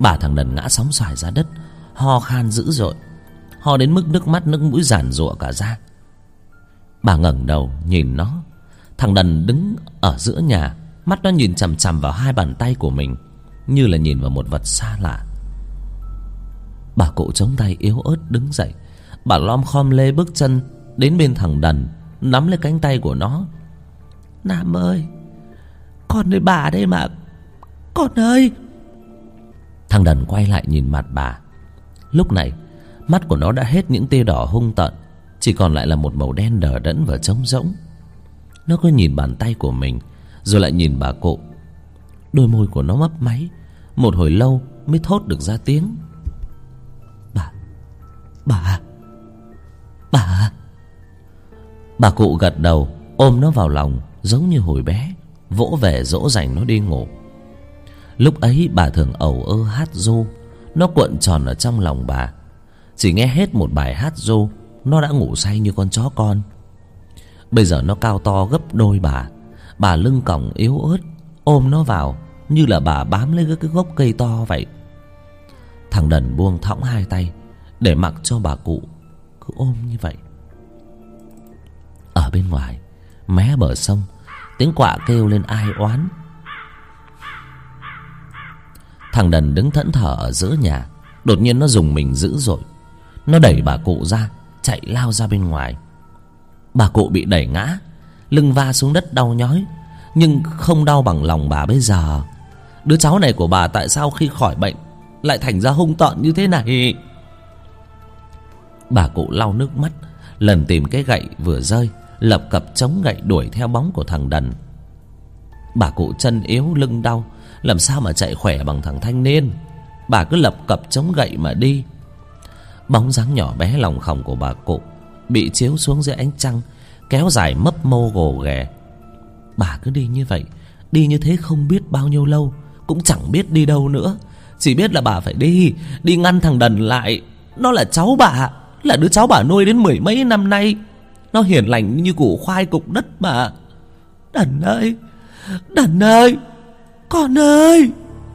Bà thằng Đần ngã sóng xoài ra đất, ho khan dữ dội, ho đến mức nước mắt nước mũi giàn giụa cả ra. Bà ngẩng đầu nhìn nó. Thằng Đần đứng ở giữa nhà, mắt nó nhìn chằm chằm vào hai bàn tay của mình, như là nhìn vào một vật xa lạ. Bà cụ chống tay yếu ớt đứng dậy. Bà lom khom lê bước chân đến bên thằng Đần, nắm lấy cánh tay của nó. Nam ơi, con ơi, bà đây mà, con ơi. Thằng Đần quay lại nhìn mặt bà. Lúc này mắt của nó đã hết những tia đỏ hung tợn, chỉ còn lại là một màu đen đờ đẫn và trống rỗng. Nó cứ nhìn bàn tay của mình, rồi lại nhìn bà cụ. Đôi môi của nó mấp máy, một hồi lâu mới thốt được ra tiếng. Bà, bà, bà. Bà cụ gật đầu, ôm nó vào lòng giống như hồi bé, vỗ về dỗ dành nó đi ngủ. Lúc ấy bà thường ẩu ơ hát ru, nó cuộn tròn ở trong lòng bà. Chỉ nghe hết một bài hát ru, nó đã ngủ say như con chó con. Bây giờ nó cao to gấp đôi bà. Bà lưng còng yếu ớt, ôm nó vào như là bà bám lấy cái gốc cây to vậy. Thằng Đần buông thõng hai tay để mặc cho bà cụ cứ ôm như vậy. Ở bên ngoài mé bờ sông, tiếng quạ kêu lên ai oán. Thằng Đần đứng thẫn thờ ở giữa nhà. Đột nhiên nó rùng mình dữ dội. Nó đẩy bà cụ ra, chạy lao ra bên ngoài. Bà cụ bị đẩy ngã, lưng va xuống đất đau nhói, nhưng không đau bằng lòng bà bây giờ. Đứa cháu này của bà tại sao khi khỏi bệnh lại thành ra hung tợn như thế này? Bà cụ lau nước mắt, lần tìm cái gậy vừa rơi, lập cập chống gậy đuổi theo bóng của thằng Đần. Bà cụ chân yếu lưng đau, làm sao mà chạy khỏe bằng thằng thanh niên. Bà cứ lập cập chống gậy mà đi. Bóng dáng nhỏ bé lòng khòng của bà cụ bị chiếu xuống dưới ánh trăng, kéo dài mấp mô gồ ghề. Bà cứ đi như vậy, đi như thế không biết bao nhiêu lâu, cũng chẳng biết đi đâu nữa. Chỉ biết là bà phải đi, đi ngăn thằng Đần lại. Nó là cháu bà, là đứa cháu bà nuôi đến mười mấy năm nay. Nó hiền lành như củ khoai cục đất mà. Đần ơi, Đần ơi, con ơi.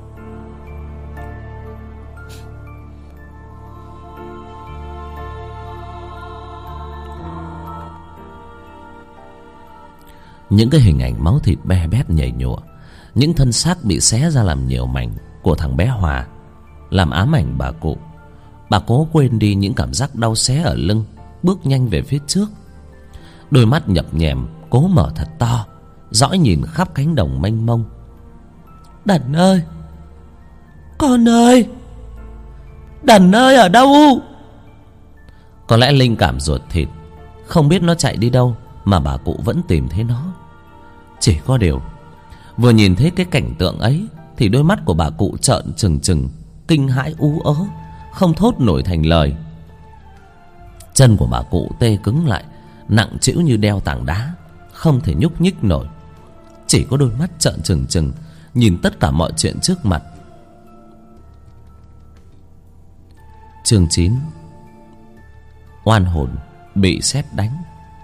Những cái hình ảnh máu thịt be bét nhầy nhụa, những thân xác bị xé ra làm nhiều mảnh của thằng bé Hòa làm ám ảnh bà cụ. Bà cố quên đi những cảm giác đau xé ở lưng, bước nhanh về phía trước. Đôi mắt nhập nhèm cố mở thật to, dõi nhìn khắp cánh đồng mênh mông. Đần ơi, con ơi, Đần ơi ở đâu? Có lẽ linh cảm ruột thịt, không biết nó chạy đi đâu mà bà cụ vẫn tìm thấy nó. Chỉ có điều, vừa nhìn thấy cái cảnh tượng ấy thì đôi mắt của bà cụ trợn trừng trừng, kinh hãi ú ớ, không thốt nổi thành lời. Chân của bà cụ tê cứng lại, nặng trĩu như đeo tảng đá, không thể nhúc nhích nổi. Chỉ có đôi mắt trợn trừng trừng nhìn tất cả mọi chuyện trước mặt. Chương chín. Oan hồn bị sét đánh.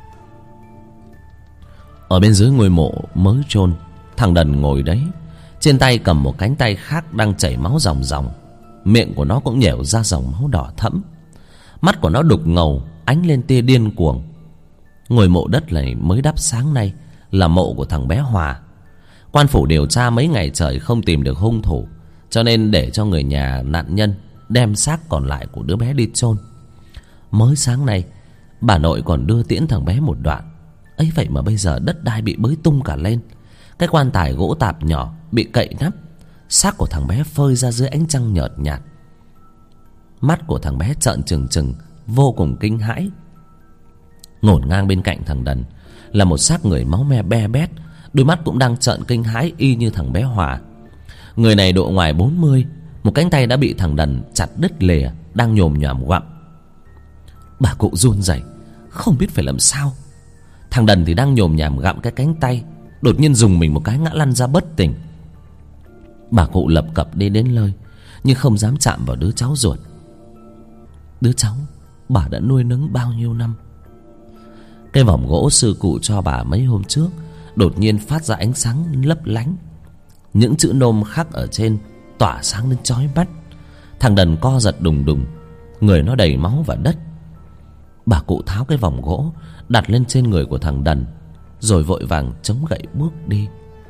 Ở bên dưới ngôi mộ mới chôn, thằng Đần ngồi đấy, trên tay cầm một cánh tay khác đang chảy máu ròng ròng. Miệng của nó cũng nhẻo ra dòng máu đỏ thẫm. Mắt của nó đục ngầu, ánh lên tia điên cuồng. Ngôi mộ đất này mới đắp sáng nay là mộ của thằng bé Hòa. Quan phủ điều tra mấy ngày trời không tìm được hung thủ, cho nên để cho người nhà nạn nhân đem xác còn lại của đứa bé đi chôn. Mới sáng nay bà nội còn đưa tiễn thằng bé một đoạn. Ấy vậy mà bây giờ đất đai bị bới tung cả lên. Cái quan tài gỗ tạp nhỏ bị cậy nắp, xác của thằng bé phơi ra dưới ánh trăng nhợt nhạt. Mắt của thằng bé trợn trừng trừng, vô cùng kinh hãi. Ngổn ngang bên cạnh thằng Đần là một xác người máu me be bét, đôi mắt cũng đang trợn kinh hãi y như thằng bé Hòa. Người này độ ngoài bốn mươi, một cánh tay đã bị thằng Đần chặt đứt lìa, đang nhồm nhòm gặm. Bà cụ run rẩy, không biết phải làm sao. Thằng Đần thì đang nhồm nhòm gặm cái cánh tay, đột nhiên dùng mình một cái ngã lăn ra bất tỉnh. Bà cụ lập cập đi đến nơi, nhưng không dám chạm vào đứa cháu ruột. Đứa cháu bà đã nuôi nấng bao nhiêu năm. Cái vòng gỗ sư cụ cho bà mấy hôm trước đột nhiên phát ra ánh sáng lấp lánh. Những chữ nôm khắc ở trên tỏa sáng lên chói mắt, Thằng đần co giật đùng đùng, người nó đầy máu và đất. Bà cụ tháo cái vòng gỗ đặt lên trên người của thằng đần, rồi vội vàng chống gậy bước đi.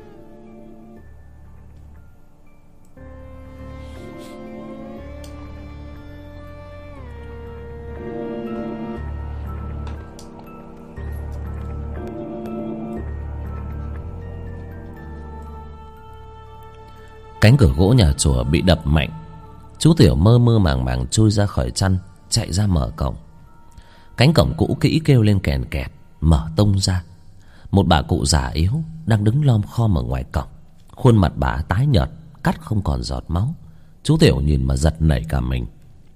Cánh cửa gỗ nhà chùa bị đập mạnh. Chú Tiểu mơ mơ màng màng chui ra khỏi chăn, chạy ra mở cổng. Cánh cổng cũ kỹ kêu lên kèn kẹt, mở tung ra. Một bà cụ già yếu đang đứng lom khom ở ngoài cổng. Khuôn mặt bà tái nhợt, cắt không còn giọt máu. Chú Tiểu nhìn mà giật nảy cả mình.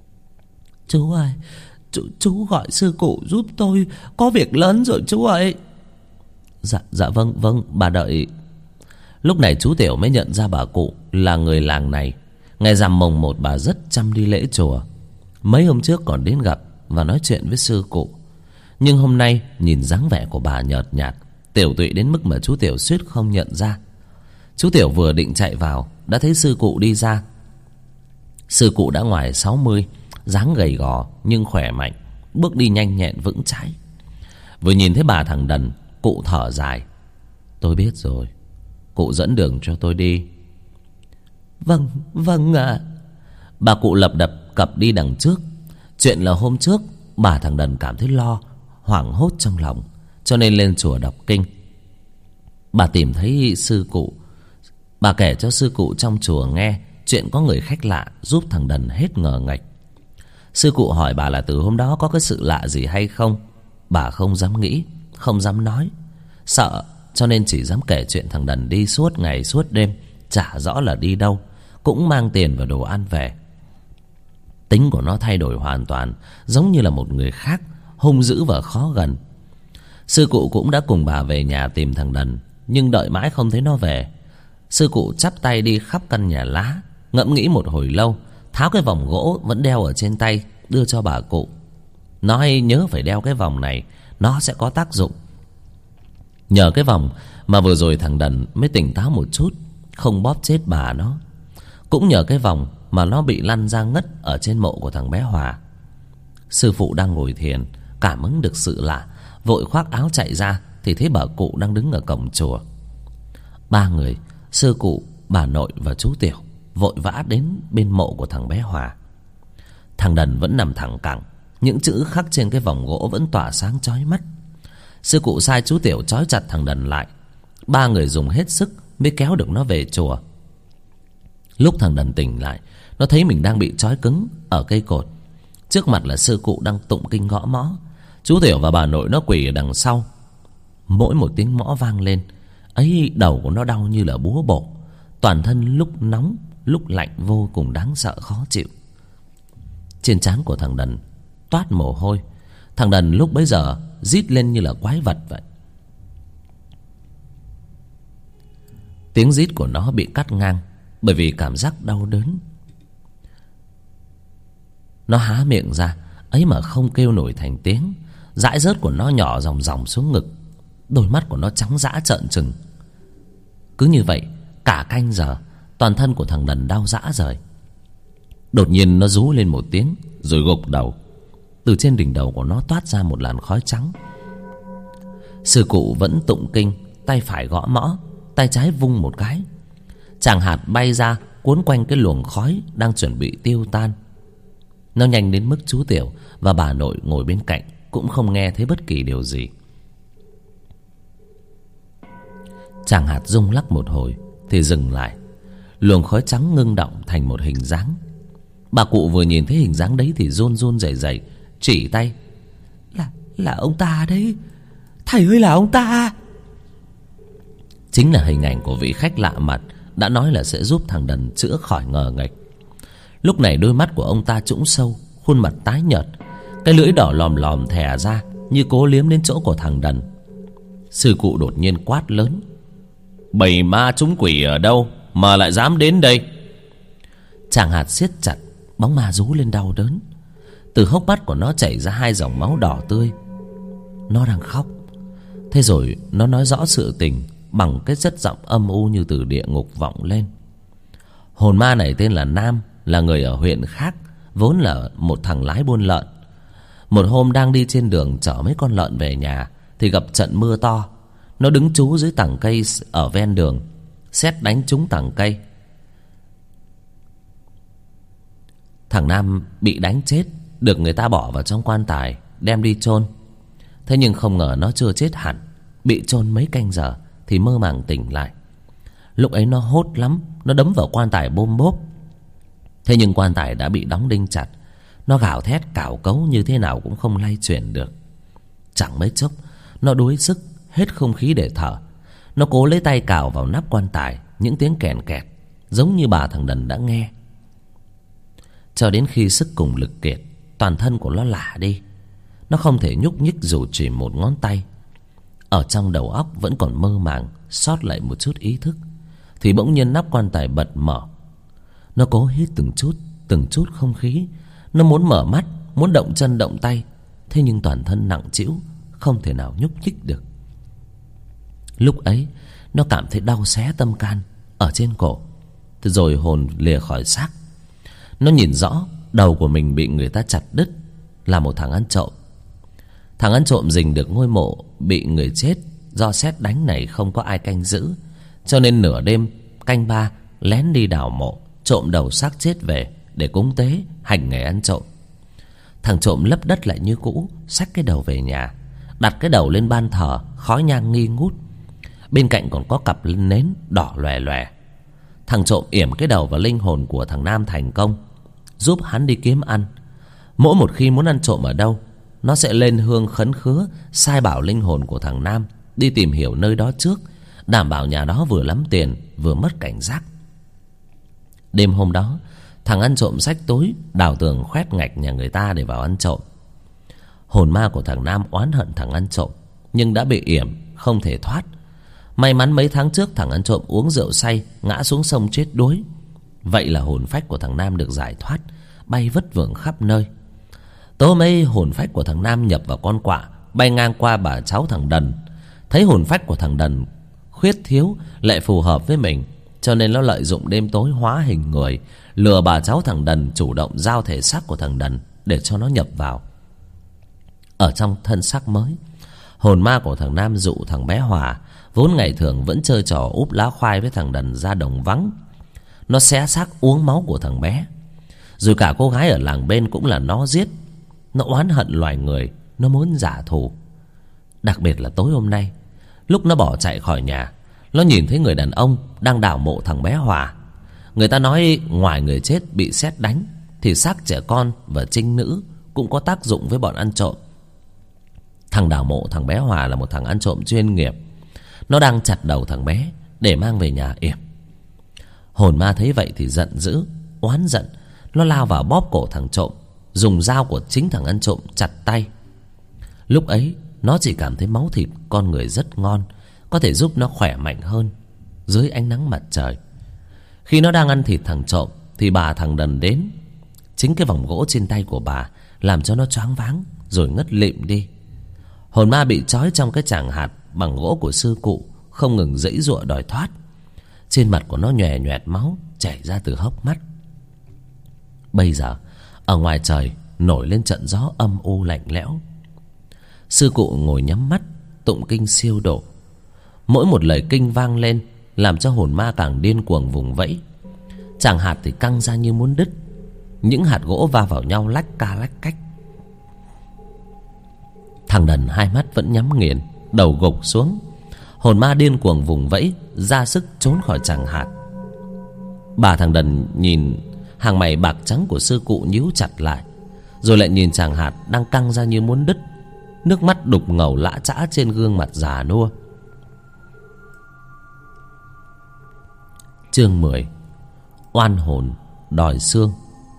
Chú ơi, chú, chú gọi sư cụ giúp tôi, có việc lớn rồi chú ơi. Dạ, dạ vâng, vâng, bà đợi. Lúc này chú Tiểu mới nhận ra bà cụ là người làng này. Ngày rằm mồng một bà rất chăm đi lễ chùa. Mấy hôm trước còn đến gặp và nói chuyện với sư cụ. Nhưng hôm nay nhìn dáng vẻ của bà nhợt nhạt, tiểu tụy đến mức mà chú Tiểu suýt không nhận ra. Chú Tiểu vừa định chạy vào đã thấy sư cụ đi ra. Sư cụ đã ngoài sáu mươi, dáng gầy gò nhưng khỏe mạnh, bước đi nhanh nhẹn vững chãi. Vừa nhìn thấy bà thằng đần, cụ thở dài. Tôi biết rồi, cụ dẫn đường cho tôi đi. Vâng, vâng ạ. À. Bà cụ lập đập cập đi đằng trước. Chuyện là hôm trước bà thằng đần cảm thấy lo, hoảng hốt trong lòng, cho nên lên chùa đọc kinh. Bà tìm thấy sư cụ. Bà kể cho sư cụ trong chùa nghe chuyện có người khách lạ giúp thằng đần hết ngờ nghệch. Sư cụ hỏi bà là từ hôm đó có cái sự lạ gì hay không. Bà không dám nghĩ, không dám nói, sợ, cho nên chỉ dám kể chuyện thằng đần đi suốt ngày suốt đêm, chả rõ là đi đâu, cũng mang tiền và đồ ăn về. Tính của nó thay đổi hoàn toàn, giống như là một người khác, hung dữ và khó gần. Sư cụ cũng đã cùng bà về nhà tìm thằng đần, nhưng đợi mãi không thấy nó về. Sư cụ chắp tay đi khắp căn nhà lá, ngẫm nghĩ một hồi lâu, tháo cái vòng gỗ vẫn đeo ở trên tay đưa cho bà cụ. Nói nhớ phải đeo cái vòng này, nó sẽ có tác dụng. Nhờ cái vòng mà vừa rồi thằng đần mới tỉnh táo một chút, không bóp chết bà nó. Cũng nhờ cái vòng mà nó bị lăn ra ngất ở trên mộ của thằng bé Hòa. Sư phụ đang ngồi thiền, cảm ứng được sự lạ, vội khoác áo chạy ra thì thấy bà cụ đang đứng ở cổng chùa. Ba người, sư cụ, bà nội và chú Tiểu, vội vã đến bên mộ của thằng bé Hòa. Thằng đần vẫn nằm thẳng cẳng, những chữ khắc trên cái vòng gỗ vẫn tỏa sáng chói mắt. Sư cụ sai chú Tiểu trói chặt thằng đần lại. Ba người dùng hết sức mới kéo được nó về chùa. Lúc thằng đần tỉnh lại, nó thấy mình đang bị trói cứng ở cây cột. Trước mặt là sư cụ đang tụng kinh gõ mõ. Chú Tiểu và bà nội nó quỳ ở đằng sau. Mỗi một tiếng mõ vang lên ấy, đầu của nó đau như là búa bổ. Toàn thân lúc nóng lúc lạnh, vô cùng đáng sợ khó chịu. Trên trán của thằng đần toát mồ hôi. Thằng đần lúc bấy giờ rít lên như là quái vật vậy. Tiếng rít của nó bị cắt ngang bởi vì cảm giác đau đớn. Nó há miệng ra ấy mà không kêu nổi thành tiếng. Dãi rớt của nó nhỏ ròng ròng xuống ngực. Đôi mắt của nó trắng dã trợn trừng. Cứ như vậy cả canh giờ, toàn thân của thằng đần đau rã rời. Đột nhiên nó rú lên một tiếng rồi gục đầu. Từ trên đỉnh đầu của nó toát ra một làn khói trắng. Sư cụ vẫn tụng kinh, tay phải gõ mõ, tay trái vung một cái. Tràng hạt bay ra cuốn quanh cái luồng khói đang chuẩn bị tiêu tan. Nó nhanh đến mức chú Tiểu và bà nội ngồi bên cạnh cũng không nghe thấy bất kỳ điều gì. Tràng hạt rung lắc một hồi thì dừng lại. Luồng khói trắng ngưng động thành một hình dáng. Bà cụ vừa nhìn thấy hình dáng đấy thì run run rẩy rẩy chỉ tay. Là, là ông ta đấy. Thầy ơi, là ông ta. Chính là hình ảnh của vị khách lạ mặt đã nói là sẽ giúp thằng đần chữa khỏi ngờ nghệch. Lúc này đôi mắt của ông ta trũng sâu, khuôn mặt tái nhợt, cái lưỡi đỏ lòm lòm thè ra như cố liếm đến chỗ của thằng đần. Sư cụ đột nhiên quát lớn: Bầy ma chúng quỷ ở đâu mà lại dám đến đây? Tràng hạt siết chặt, bóng ma rú lên đau đớn. Từ hốc mắt của nó chảy ra hai dòng máu đỏ tươi. Nó đang khóc. Thế rồi nó nói rõ sự tình bằng cái chất giọng âm u như từ địa ngục vọng lên. Hồn ma này tên là Nam, là người ở huyện khác, vốn là một thằng lái buôn lợn. Một hôm đang đi trên đường chở mấy con lợn về nhà thì gặp trận mưa to. Nó đứng trú dưới tảng cây ở ven đường, sét đánh trúng tảng cây. Thằng Nam bị đánh chết, được người ta bỏ vào trong quan tài đem đi chôn. Thế nhưng không ngờ nó chưa chết hẳn, bị chôn mấy canh giờ thì mơ màng tỉnh lại. Lúc ấy nó hốt lắm, nó đấm vào quan tài bôm bốp. Thế nhưng quan tài đã bị đóng đinh chặt. Nó gào thét cào cấu như thế nào cũng không lay chuyển được. Chẳng mấy chốc nó đuối sức, hết không khí để thở. Nó cố lấy tay cào vào nắp quan tài, những tiếng kèn kẹt giống như bà thằng Đần đã nghe. Cho đến khi sức cùng lực kiệt, toàn thân của nó lả đi. Nó không thể nhúc nhích dù chỉ một ngón tay. Ở trong đầu óc vẫn còn mơ màng, sót lại một chút ý thức, thì bỗng nhiên nắp quan tài bật mở. Nó cố hít từng chút, từng chút không khí. Nó muốn mở mắt, muốn động chân động tay, thế nhưng toàn thân nặng trĩu, không thể nào nhúc nhích được. Lúc ấy nó cảm thấy đau xé tâm can ở trên cổ, rồi hồn lìa khỏi xác. Nó nhìn rõ đầu của mình bị người ta chặt đứt, là một thằng ăn trộm. Thằng ăn trộm rình được ngôi mộ bị người chết do sét đánh này không có ai canh giữ, cho nên nửa đêm canh ba lén đi đào mộ, trộm đầu xác chết về để cúng tế, hành nghề ăn trộm. Thằng trộm lấp đất lại như cũ, xách cái đầu về nhà, đặt cái đầu lên ban thờ, khói nhang nghi ngút. Bên cạnh còn có cặp nến đỏ lòe lòe. Thằng trộm yểm cái đầu vào linh hồn của thằng Nam thành công, giúp hắn đi kiếm ăn. Mỗi một khi muốn ăn trộm ở đâu, nó sẽ lên hương khấn khứa, sai bảo linh hồn của thằng Nam đi tìm hiểu nơi đó trước, đảm bảo nhà đó vừa lắm tiền vừa mất cảnh giác. Đêm hôm đó, thằng ăn trộm xách túi đào tường khoét ngạch nhà người ta để vào ăn trộm. Hồn ma của thằng Nam oán hận thằng ăn trộm, nhưng đã bị yểm, không thể thoát. May mắn mấy tháng trước thằng ăn trộm uống rượu say, ngã xuống sông chết đuối. Vậy là hồn phách của thằng Nam được giải thoát, bay vất vưởng khắp nơi. Tối mấy hồn phách của thằng Nam nhập vào con quạ, bay ngang qua bà cháu thằng Đần. Thấy hồn phách của thằng Đần khuyết thiếu lại phù hợp với mình, cho nên nó lợi dụng đêm tối hóa hình người, lừa bà cháu thằng Đần chủ động giao thể xác của thằng Đần để cho nó nhập vào. Ở trong thân xác mới, hồn ma của thằng Nam dụ thằng bé Hòa, vốn ngày thường vẫn chơi trò úp lá khoai với thằng Đần, ra đồng vắng. Nó xé xác uống máu của thằng bé. Rồi cả cô gái ở làng bên cũng là nó giết. Nó oán hận loài người, nó muốn trả thù. Đặc biệt là tối hôm nay, lúc nó bỏ chạy khỏi nhà, nó nhìn thấy người đàn ông đang đào mộ thằng bé Hòa. Người ta nói ngoài người chết bị sét đánh thì xác trẻ con và trinh nữ cũng có tác dụng với bọn ăn trộm. Thằng đào mộ thằng bé Hòa là một thằng ăn trộm chuyên nghiệp. Nó đang chặt đầu thằng bé để mang về nhà yểm. Hồn ma thấy vậy thì giận dữ, oán giận. Nó lao vào bóp cổ thằng trộm, dùng dao của chính thằng ăn trộm chặt tay. Lúc ấy nó chỉ cảm thấy máu thịt con người rất ngon, có thể giúp nó khỏe mạnh hơn dưới ánh nắng mặt trời. Khi nó đang ăn thịt thằng trộm thì bà thằng Đần đến. Chính cái vòng gỗ trên tay của bà làm cho nó choáng váng rồi ngất lịm đi. Hồn ma bị trói trong cái tràng hạt bằng gỗ của sư cụ, không ngừng giãy giụa đòi thoát. Trên mặt của nó nhòe nhòe máu chảy ra từ hốc mắt. Bây giờ ở ngoài trời nổi lên trận gió âm u lạnh lẽo. Sư cụ ngồi nhắm mắt tụng kinh siêu độ. Mỗi một lời kinh vang lên làm cho hồn ma càng điên cuồng vùng vẫy. Tràng hạt thì căng ra như muốn đứt. Những hạt gỗ va vào nhau lách ca lách cách. Thằng Đần hai mắt vẫn nhắm nghiền, đầu gục xuống. Hồn ma điên cuồng vùng vẫy, ra sức trốn khỏi tràng hạt. Bà thằng Đần nhìn hàng mày bạc trắng của sư cụ nhíu chặt lại, rồi lại nhìn tràng hạt đang căng ra như muốn đứt. Nước mắt đục ngầu lã chã trên gương mặt già nua. Chương mười. Oan hồn đòi xương.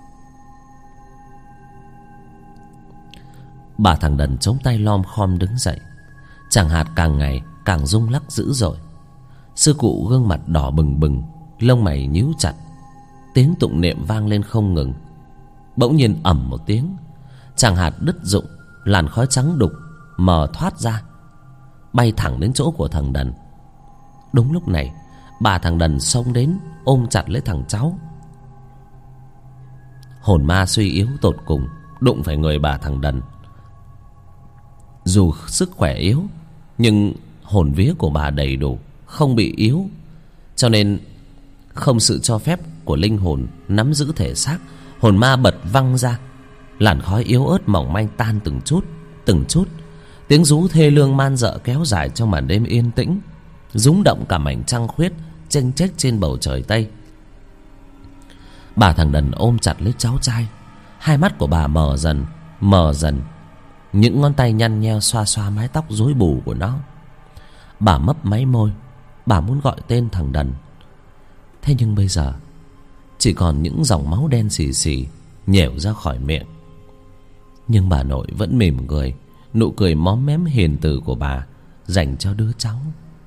Bà thằng Đần chống tay lom khom đứng dậy. Tràng hạt càng ngày càng rung lắc dữ dội. Sư cụ gương mặt đỏ bừng bừng, lông mày nhíu chặt. Tiếng tụng niệm vang lên không ngừng. Bỗng nhiên ầm một tiếng, tràng hạt đứt rụng, làn khói trắng đục mờ thoát ra, bay thẳng đến chỗ của thằng Đần. Đúng lúc này, bà thằng Đần xông đến ôm chặt lấy thằng cháu. Hồn ma suy yếu tột cùng đụng phải người bà thằng Đần. Dù sức khỏe yếu, nhưng hồn vía của bà đầy đủ, không bị yếu, cho nên không sự cho phép của linh hồn nắm giữ thể xác, hồn ma bật văng ra. Làn khói yếu ớt mỏng manh tan từng chút, từng chút. Tiếng rú thê lương man dợ kéo dài trong màn đêm yên tĩnh, rúng động cả mảnh trăng khuyết chênh chếch trên bầu trời Tây. Bà thằng Đần ôm chặt lấy cháu trai. Hai mắt của bà mờ dần, mờ dần. Những ngón tay nhăn nheo xoa xoa mái tóc rối bù của nó. Bà mấp máy môi. Bà muốn gọi tên thằng Đần. Thế nhưng bây giờ chỉ còn những dòng máu đen xì xì nhểu ra khỏi miệng. Nhưng bà nội vẫn mỉm cười, nụ cười móm mém hiền từ của bà dành cho đứa cháu.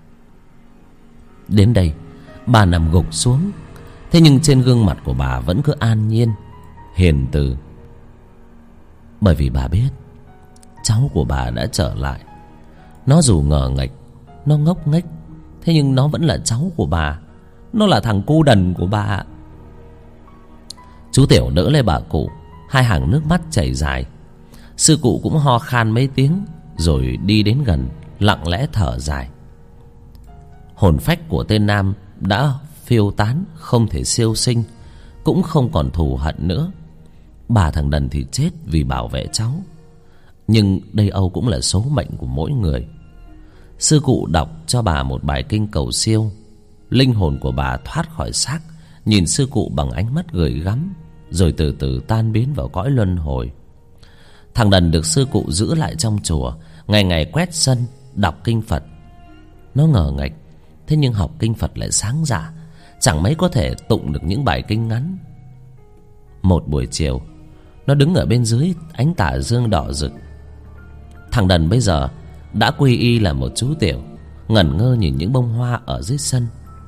Đến đây bà nằm gục xuống. Thế nhưng trên gương mặt của bà vẫn cứ an nhiên, hiền từ. Bởi vì bà biết cháu của bà đã trở lại. Nó dù ngờ nghệch, nó ngốc nghếch, thế nhưng nó vẫn là cháu của bà. Nó là thằng cu đần của bà. Chú Tiểu đỡ lấy bà cụ, hai hàng nước mắt chảy dài. Sư cụ cũng ho khan mấy tiếng, rồi đi đến gần, lặng lẽ thở dài. Hồn phách của tên Nam đã phiêu tán, không thể siêu sinh, cũng không còn thù hận nữa. Bà thằng Đần thì chết vì bảo vệ cháu. Nhưng đây âu cũng là số mệnh của mỗi người. Sư cụ đọc cho bà một bài kinh cầu siêu. Linh hồn của bà thoát khỏi xác, nhìn sư cụ bằng ánh mắt gửi gắm, rồi từ từ tan biến vào cõi luân hồi. Thằng Đần được sư cụ giữ lại trong chùa, ngày ngày quét sân, đọc kinh Phật. Nó ngờ nghệch, thế nhưng học kinh Phật lại sáng dạ, chẳng mấy có thể tụng được những bài kinh ngắn. Một buổi chiều, nó đứng ở bên dưới ánh tà dương đỏ rực. Thằng Đần bây giờ đã quy y là một chú tiểu, ngẩn ngơ nhìn những bông hoa ở dưới sân.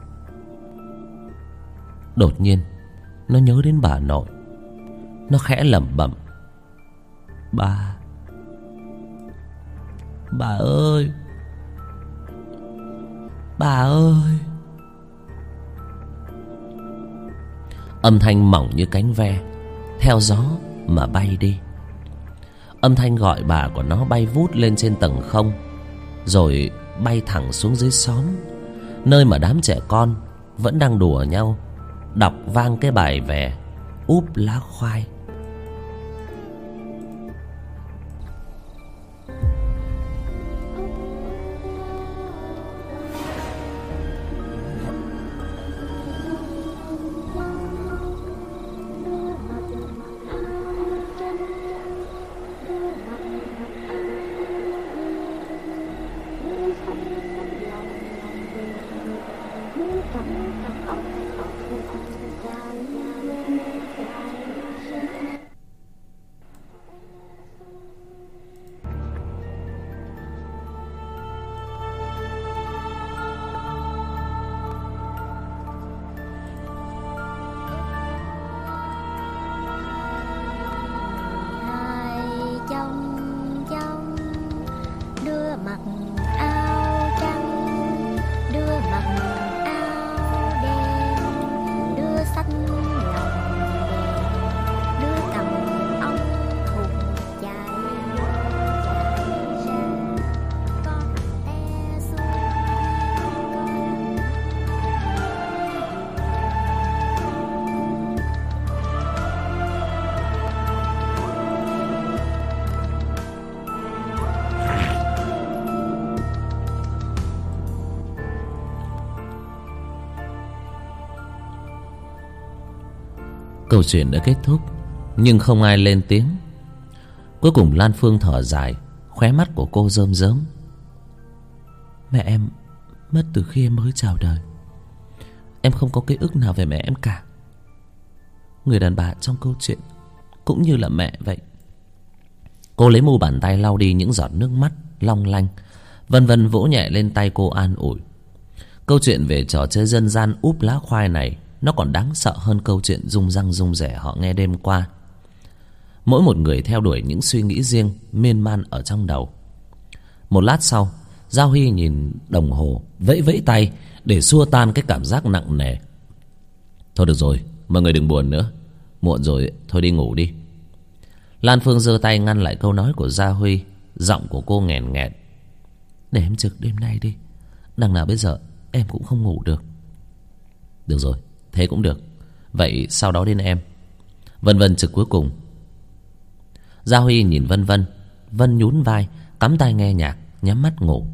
Đột nhiên nó nhớ đến bà nội. Nó khẽ lẩm bẩm: Bà Bà ơi, bà ơi. Âm thanh mỏng như cánh ve, theo gió mà bay đi. Âm thanh gọi bà của nó bay vút lên trên tầng không, rồi bay thẳng xuống dưới xóm, nơi mà đám trẻ con vẫn đang đùa nhau, đọc vang cái bài về úp lá khoai. Câu chuyện đã kết thúc, nhưng không ai lên tiếng. Cuối cùng Lan Phương thở dài, khóe mắt của cô rơm rớm. Mẹ em mất từ khi em mới chào đời. Em không có ký ức nào về mẹ em cả. Người đàn bà trong câu chuyện cũng như là mẹ vậy. Cô lấy mu bàn tay lau đi những giọt nước mắt long lanh, vân vân vỗ nhẹ lên tay cô an ủi. Câu chuyện về trò chơi dân gian úp lá khoai này nó còn đáng sợ hơn câu chuyện rung răng rung rẻ họ nghe đêm qua. Mỗi một người theo đuổi những suy nghĩ riêng miên man ở trong đầu. Một lát sau, Giao Huy nhìn đồng hồ, vẫy vẫy tay để xua tan cái cảm giác nặng nề. Thôi được rồi, mọi người đừng buồn nữa. Muộn rồi, thôi đi ngủ đi. Lan Phương giơ tay ngăn lại câu nói của Gia Huy. Giọng của cô nghẹn nghẹn. Để em trực đêm nay đi. Đằng nào bây giờ em cũng không ngủ được. Được rồi, thế cũng được. Vậy sau đó đến em. Vân Vân trực cuối cùng. Gia Huy nhìn Vân Vân. Vân nhún vai, cắm tai nghe nhạc, nhắm mắt ngủ.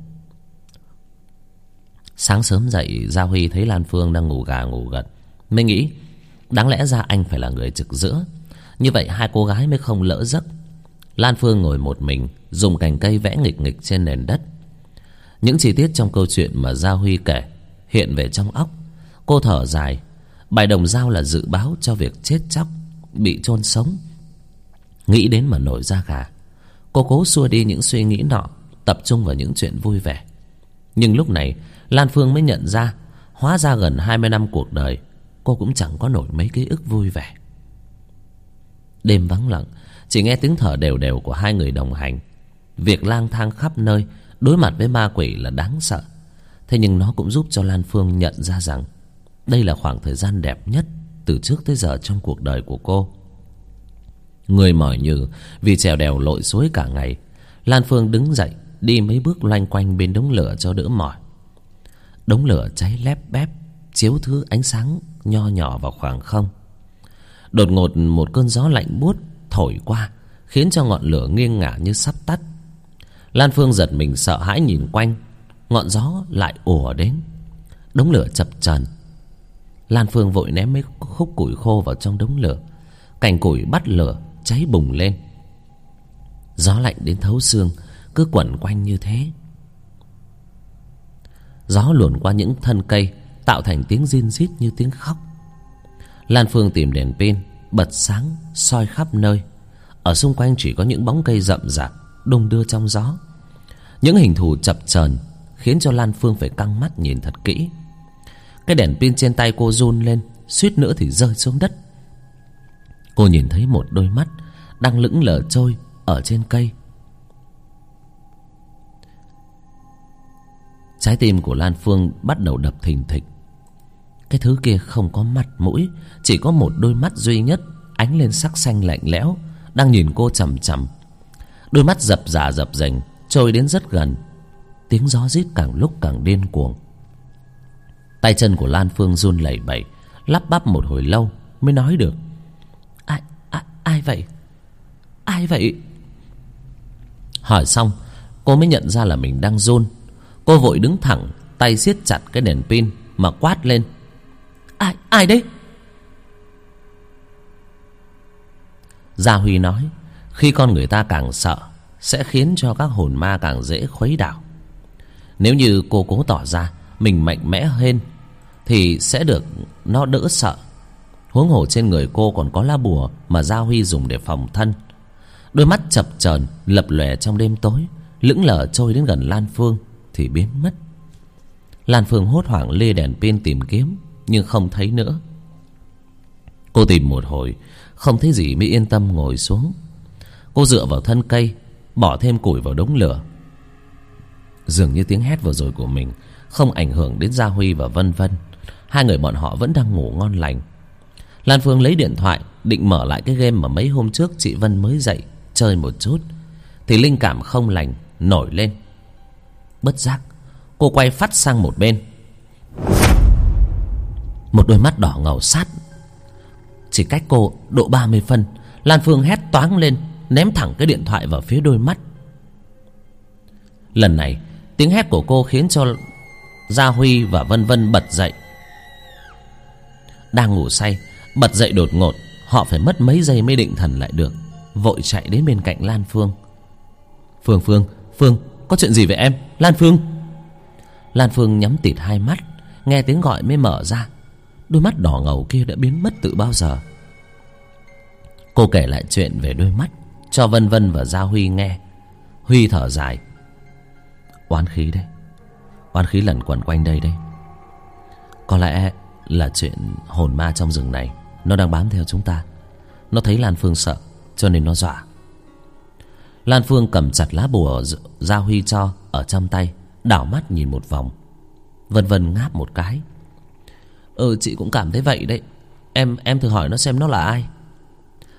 Sáng sớm dậy, Gia Huy thấy Lan Phương đang ngủ gà ngủ gật, mới nghĩ đáng lẽ ra anh phải là người trực giữa. Như vậy hai cô gái mới không lỡ giấc. Lan Phương ngồi một mình, dùng cành cây vẽ nghịch nghịch trên nền đất. Những chi tiết trong câu chuyện mà Gia Huy kể hiện về trong óc. Cô thở dài. Bài đồng dao là dự báo cho việc chết chóc, bị chôn sống. Nghĩ đến mà nổi da gà. Cô cố xua đi những suy nghĩ nọ, tập trung vào những chuyện vui vẻ. Nhưng lúc này Lan Phương mới nhận ra, hóa ra gần hai mươi năm cuộc đời cô cũng chẳng có nổi mấy ký ức vui vẻ. Đêm vắng lặng, chỉ nghe tiếng thở đều đều của hai người đồng hành. Việc lang thang khắp nơi, đối mặt với ma quỷ là đáng sợ. Thế nhưng nó cũng giúp cho Lan Phương nhận ra rằng đây là khoảng thời gian đẹp nhất từ trước tới giờ trong cuộc đời của cô. Người mỏi nhừ vì trèo đèo lội suối cả ngày, Lan Phương đứng dậy, đi mấy bước loanh quanh bên đống lửa cho đỡ mỏi. Đống lửa cháy lép bép, chiếu thứ ánh sáng nho nhỏ vào khoảng không. Đột ngột một cơn gió lạnh buốt thổi qua, khiến cho ngọn lửa nghiêng ngả như sắp tắt. Lan Phương giật mình sợ hãi nhìn quanh. Ngọn gió lại ùa đến. Đống lửa chập chờn. Lan Phương vội ném mấy khúc củi khô vào trong đống lửa. Cành củi bắt lửa cháy bùng lên. Gió lạnh đến thấu xương, cứ quẩn quanh như thế. Gió luồn qua những thân cây, tạo thành tiếng rin rít như tiếng khóc. Lan Phương tìm đèn pin, bật sáng, soi khắp nơi. Ở xung quanh chỉ có những bóng cây rậm rạp đung đưa trong gió. Những hình thù chập chờn khiến cho Lan Phương phải căng mắt nhìn thật kỹ. Cái đèn pin trên tay cô run lên, suýt nữa thì rơi xuống đất. Cô nhìn thấy một đôi mắt đang lững lờ trôi ở trên cây. Trái tim của Lan Phương bắt đầu đập thình thịch. Cái thứ kia không có mặt mũi, chỉ có một đôi mắt duy nhất ánh lên sắc xanh lạnh lẽo, đang nhìn cô chằm chằm. Đôi mắt dập dà dập dềnh trôi đến rất gần. Tiếng gió rít càng lúc càng điên cuồng. Tay chân của Lan Phương run lẩy bẩy, lắp bắp một hồi lâu mới nói được. Ai, ai, ai vậy? Ai vậy? Hỏi xong, cô mới nhận ra là mình đang run. Cô vội đứng thẳng, tay siết chặt cái đèn pin mà quát lên. Ai, ai đấy? Gia Huy nói, khi con người ta càng sợ sẽ khiến cho các hồn ma càng dễ khuấy đảo. Nếu như cô cố tỏ ra mình mạnh mẽ hơn thì sẽ được nó đỡ sợ. Huống hồ trên người cô còn có lá bùa mà Gia Huy dùng để phòng thân. Đôi mắt chập chờn lập lòe trong đêm tối, lững lờ trôi đến gần Lan Phương thì biến mất. Lan Phương hốt hoảng lê đèn pin tìm kiếm, nhưng không thấy nữa. Cô tìm một hồi không thấy gì mới yên tâm ngồi xuống. Cô dựa vào thân cây, bỏ thêm củi vào đống lửa. Dường như tiếng hét vừa rồi của mình không ảnh hưởng đến Gia Huy và Vân Vân. Hai người bọn họ vẫn đang ngủ ngon lành. Lan Phương lấy điện thoại định mở lại cái game mà mấy hôm trước chị Vân mới dậy chơi một chút, thì linh cảm không lành nổi lên. Bất giác cô quay phắt sang một bên. Một đôi mắt đỏ ngầu sát chỉ cách cô độ ba mươi phân. Lan Phương hét toáng lên, ném thẳng cái điện thoại vào phía đôi mắt. Lần này tiếng hét của cô khiến cho Gia Huy và Vân Vân bật dậy. Đang ngủ say, bật dậy đột ngột, họ phải mất mấy giây mới định thần lại được, vội chạy đến bên cạnh Lan Phương. Phương Phương Phương có chuyện gì vậy em? Lan Phương. Lan Phương nhắm tịt hai mắt, nghe tiếng gọi mới mở ra. Đôi mắt đỏ ngầu kia đã biến mất từ bao giờ. Cô kể lại chuyện về đôi mắt cho Vân Vân và Gia Huy nghe. Huy thở dài. Oán khí đấy, oán khí lẩn quẩn quanh đây đấy. Có lẽ là chuyện hồn ma trong rừng này, nó đang bám theo chúng ta. Nó thấy Lan Phương sợ cho nên nó dọa. Lan Phương cầm chặt lá bùa Gia Huy cho ở trong tay, đảo mắt nhìn một vòng. Vân Vân ngáp một cái. Ừ, chị cũng cảm thấy vậy đấy. Em em thử hỏi nó xem nó là ai.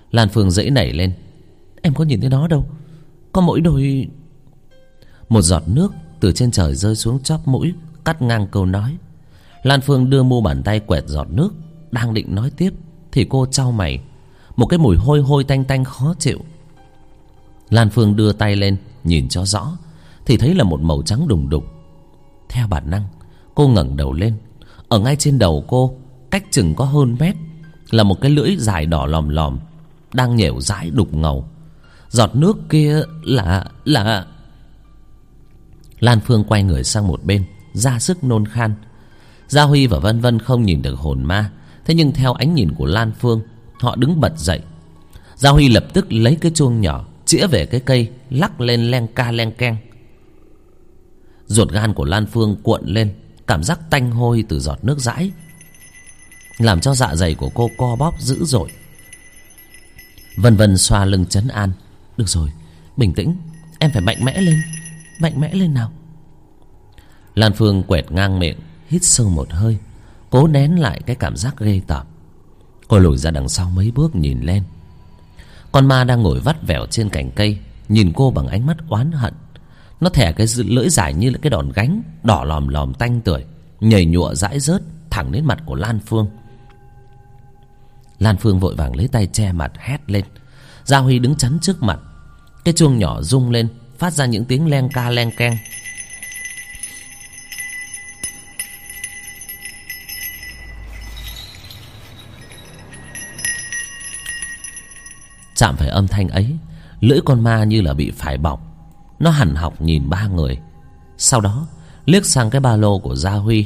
Lan Phương dãy nảy lên. Em có nhìn thấy nó đâu, có mỗi đôi... Một giọt nước từ trên trời rơi xuống chóp mũi, cắt ngang câu nói. Lan Phương đưa mu bàn tay quẹt giọt nước, đang định nói tiếp thì cô chau mày. Một cái mùi hôi hôi tanh tanh khó chịu. Lan Phương đưa tay lên nhìn cho rõ thì thấy là một màu trắng đùng đục. Theo bản năng cô ngẩng đầu lên. Ở ngay trên đầu cô, cách chừng có hơn mét, là một cái lưỡi dài đỏ lòm lòm đang nhểu dãi đục ngầu. Giọt nước kia là... là... Lan Phương quay người sang một bên, ra sức nôn khan. Gia Huy và Vân Vân không nhìn được hồn ma, thế nhưng theo ánh nhìn của Lan Phương, họ đứng bật dậy. Gia Huy lập tức lấy cái chuông nhỏ chĩa về cái cây, lắc lên len ca len keng. Ruột gan của Lan Phương cuộn lên, cảm giác tanh hôi từ giọt nước dãi làm cho dạ dày của cô co bóp dữ dội. Vân Vân xoa lưng trấn an. Được rồi, bình tĩnh, em phải mạnh mẽ lên, mạnh mẽ lên nào. Lan Phương quẹt ngang miệng, hít sâu một hơi, cố nén lại cái cảm giác ghê tởm. Cô lùi ra đằng sau mấy bước nhìn lên. Con ma đang ngồi vắt vẻo trên cành cây, nhìn cô bằng ánh mắt oán hận. Nó thè cái lưỡi dài như là cái đòn gánh, đỏ lòm lòm tanh tưởi, nhầy nhụa dãi rớt thẳng đến mặt của Lan Phương. Lan Phương vội vàng lấy tay che mặt hét lên. Gia Huy đứng chắn trước mặt. Cái chuông nhỏ rung lên, phát ra những tiếng len ca len keng. Chạm phải âm thanh ấy, lưỡi con ma như là bị phải bỏng. Nó hằn học nhìn ba người, sau đó liếc sang cái ba lô của Gia Huy.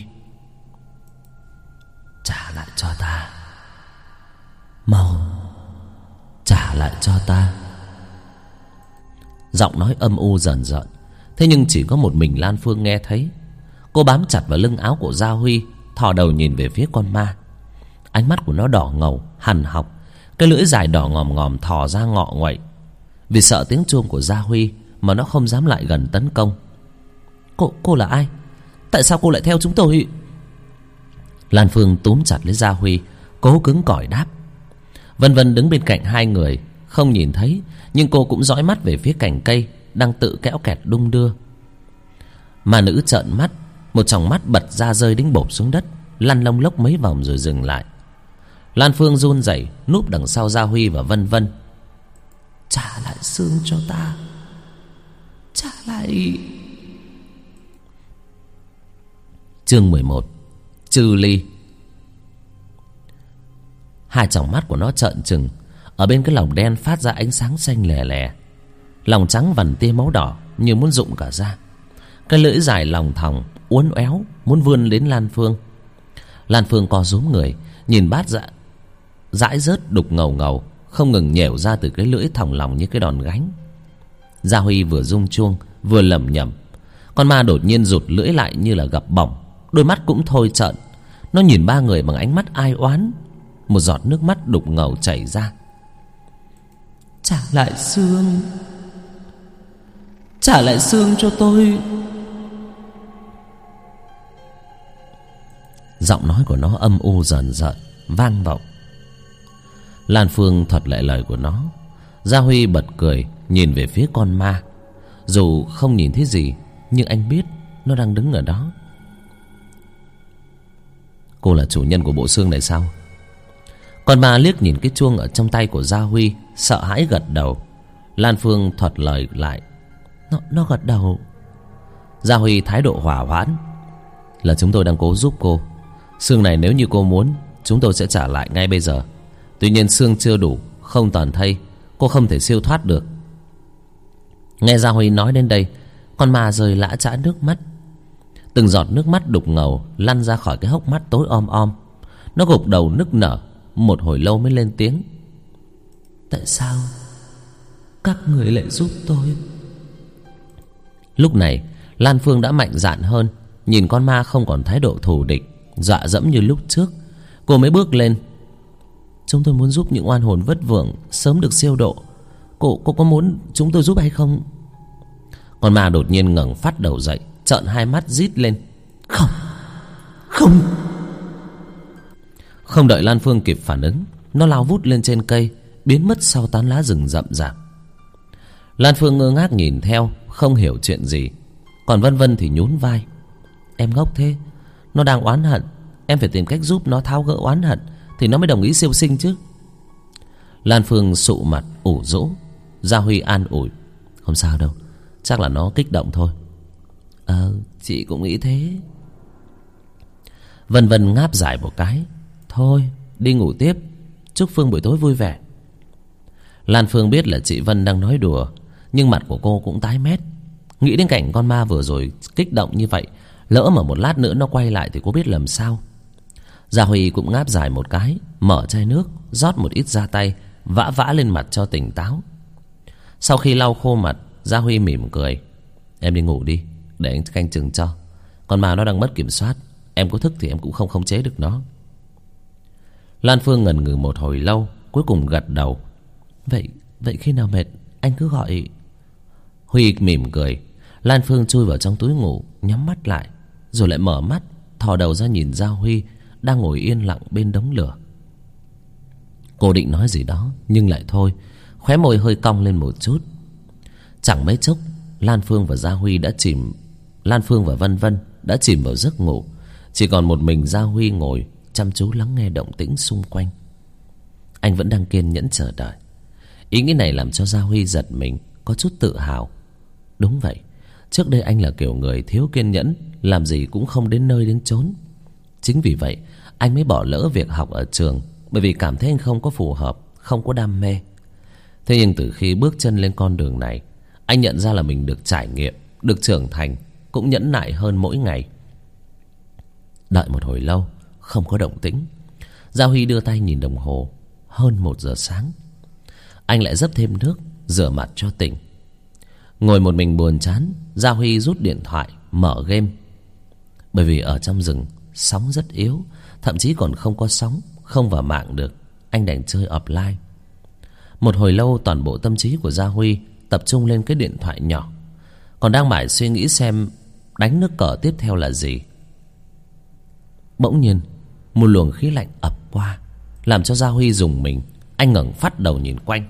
Trả lại cho ta, mau trả lại cho ta. Giọng nói âm u dần dần, thế nhưng chỉ có một mình Lan Phương nghe thấy. Cô bám chặt vào lưng áo của Gia Huy, thò đầu nhìn về phía con ma. Ánh mắt của nó đỏ ngầu, hằn học, cái lưỡi dài đỏ ngòm ngòm thò ra ngọ nguậy. Vì sợ tiếng chuông của Gia Huy mà nó không dám lại gần tấn công. Cô, cô là ai? Tại sao cô lại theo chúng tôi? Lan Phương túm chặt lấy Gia Huy, cố cứng cỏi đáp. Vân Vân đứng bên cạnh hai người, không nhìn thấy, nhưng cô cũng dõi mắt về phía cành cây đang tự kéo kẹt đung đưa. Mà nữ trợn mắt, một tròng mắt bật ra rơi đinh bộp xuống đất, lăn lông lốc mấy vòng rồi dừng lại. Lan Phương run rẩy núp đằng sau Gia Huy và Vân Vân. Trả lại xương cho ta, trả lại. Chương mười một. Trừ ly. Hai tròng mắt của nó trợn trừng, ở bên cái lồng đen phát ra ánh sáng xanh lè lè. Lòng trắng vằn tia máu đỏ như muốn rụng cả ra. Cái lưỡi dài lòng thòng uốn éo muốn vươn đến Lan Phương. Lan Phương co rúm người, nhìn bát dạ dãi rớt đục ngầu ngầu không ngừng nhẻo ra từ cái lưỡi thòng lòng như cái đòn gánh. Gia Huy vừa rung chuông vừa lẩm nhẩm. Con ma đột nhiên rụt lưỡi lại như là gặp bỏng, đôi mắt cũng thôi trợn. Nó nhìn ba người bằng ánh mắt ai oán. Một giọt nước mắt đục ngầu chảy ra. Trả lại xương, trả lại xương cho tôi. Giọng nói của nó âm u dần dần vang vọng. Lan Phương thuật lại lời của nó. Gia Huy bật cười nhìn về phía con ma. Dù không nhìn thấy gì, nhưng anh biết nó đang đứng ở đó. Cô là chủ nhân của bộ xương này sao? Con ma liếc nhìn cái chuông ở trong tay của Gia Huy, sợ hãi gật đầu. Lan Phương thuật lời lại. Nó, nó gật đầu. Gia Huy thái độ hỏa hoãn. Là chúng tôi đang cố giúp cô. Xương này nếu như cô muốn, chúng tôi sẽ trả lại ngay bây giờ. Tuy nhiên xương chưa đủ, không toàn thây, cô không thể siêu thoát được. Nghe Gia Huy nói đến đây, con ma rơi lã chã nước mắt. Từng giọt nước mắt đục ngầu lăn ra khỏi cái hốc mắt tối om om. Nó gục đầu nức nở, một hồi lâu mới lên tiếng. Tại sao các người lại giúp tôi? Lúc này Lan Phương đã mạnh dạn hơn, nhìn con ma không còn thái độ thù địch dọa dẫm như lúc trước. Cô mới bước lên. Chúng tôi muốn giúp những oan hồn vất vưởng sớm được siêu độ. Cô, cô có muốn chúng tôi giúp hay không? Con ma đột nhiên ngẩng phát đầu dậy, trợn hai mắt rít lên. Không, không. Không đợi Lan Phương kịp phản ứng, nó lao vút lên trên cây, biến mất sau tán lá rừng rậm rạp. Lan Phương ngơ ngác nhìn theo, không hiểu chuyện gì. Còn Vân Vân thì nhún vai. Em ngốc thế, nó đang oán hận, em phải tìm cách giúp nó tháo gỡ oán hận thì nó mới đồng ý siêu sinh chứ. Lan Phương sụ mặt ủ rũ. Gia Huy an ủi. Không sao đâu, chắc là nó kích động thôi. Ờ, chị cũng nghĩ thế. Vân Vân ngáp dài một cái. Thôi, đi ngủ tiếp. Chúc Phương buổi tối vui vẻ. Lan Phương biết là chị Vân đang nói đùa, nhưng mặt của cô cũng tái mét. Nghĩ đến cảnh con ma vừa rồi kích động như vậy, lỡ mà một lát nữa nó quay lại thì cô biết làm sao. Gia Huy cũng ngáp dài một cái, mở chai nước, rót một ít ra tay, vã vã lên mặt cho tỉnh táo. Sau khi lau khô mặt, Gia Huy mỉm cười. Em đi ngủ đi, để anh canh chừng cho. Con ma nó đang mất kiểm soát, em có thức thì em cũng không khống chế được nó. Lan Phương ngần ngừ một hồi lâu, cuối cùng gật đầu. Vậy vậy khi nào mệt anh cứ gọi. Huy mỉm cười. Lan Phương chui vào trong túi ngủ, nhắm mắt lại, rồi lại mở mắt, thò đầu ra nhìn Gia Huy đang ngồi yên lặng bên đống lửa. Cô định nói gì đó nhưng lại thôi, khóe môi hơi cong lên một chút. Chẳng mấy chốc, Lan Phương và Gia Huy đã chìm Lan Phương và Vân Vân đã chìm vào giấc ngủ. Chỉ còn một mình Gia Huy ngồi chăm chú lắng nghe động tĩnh xung quanh. Anh vẫn đang kiên nhẫn chờ đợi. Ý nghĩ này làm cho Gia Huy giật mình, có chút tự hào. Đúng vậy, trước đây anh là kiểu người thiếu kiên nhẫn, làm gì cũng không đến nơi đến chốn. Chính vì vậy anh mới bỏ lỡ việc học ở trường, bởi vì cảm thấy anh không có phù hợp, không có đam mê. Thế nhưng từ khi bước chân lên con đường này, anh nhận ra là mình được trải nghiệm, được trưởng thành, cũng nhẫn nại hơn mỗi ngày. Đợi một hồi lâu không có động tĩnh, Gia Huy đưa tay nhìn đồng hồ. Hơn một giờ sáng. Anh lại dấp thêm nước, rửa mặt cho tỉnh. Ngồi một mình buồn chán, Gia Huy rút điện thoại, mở game. Bởi vì ở trong rừng sóng rất yếu, thậm chí còn không có sóng, không vào mạng được, anh đành chơi offline. Một hồi lâu toàn bộ tâm trí của Gia Huy tập trung lên cái điện thoại nhỏ, còn đang mải suy nghĩ xem đánh nước cờ tiếp theo là gì. Bỗng nhiên một luồng khí lạnh ập qua, làm cho Gia Huy rùng mình. Anh ngẩng phát đầu nhìn quanh.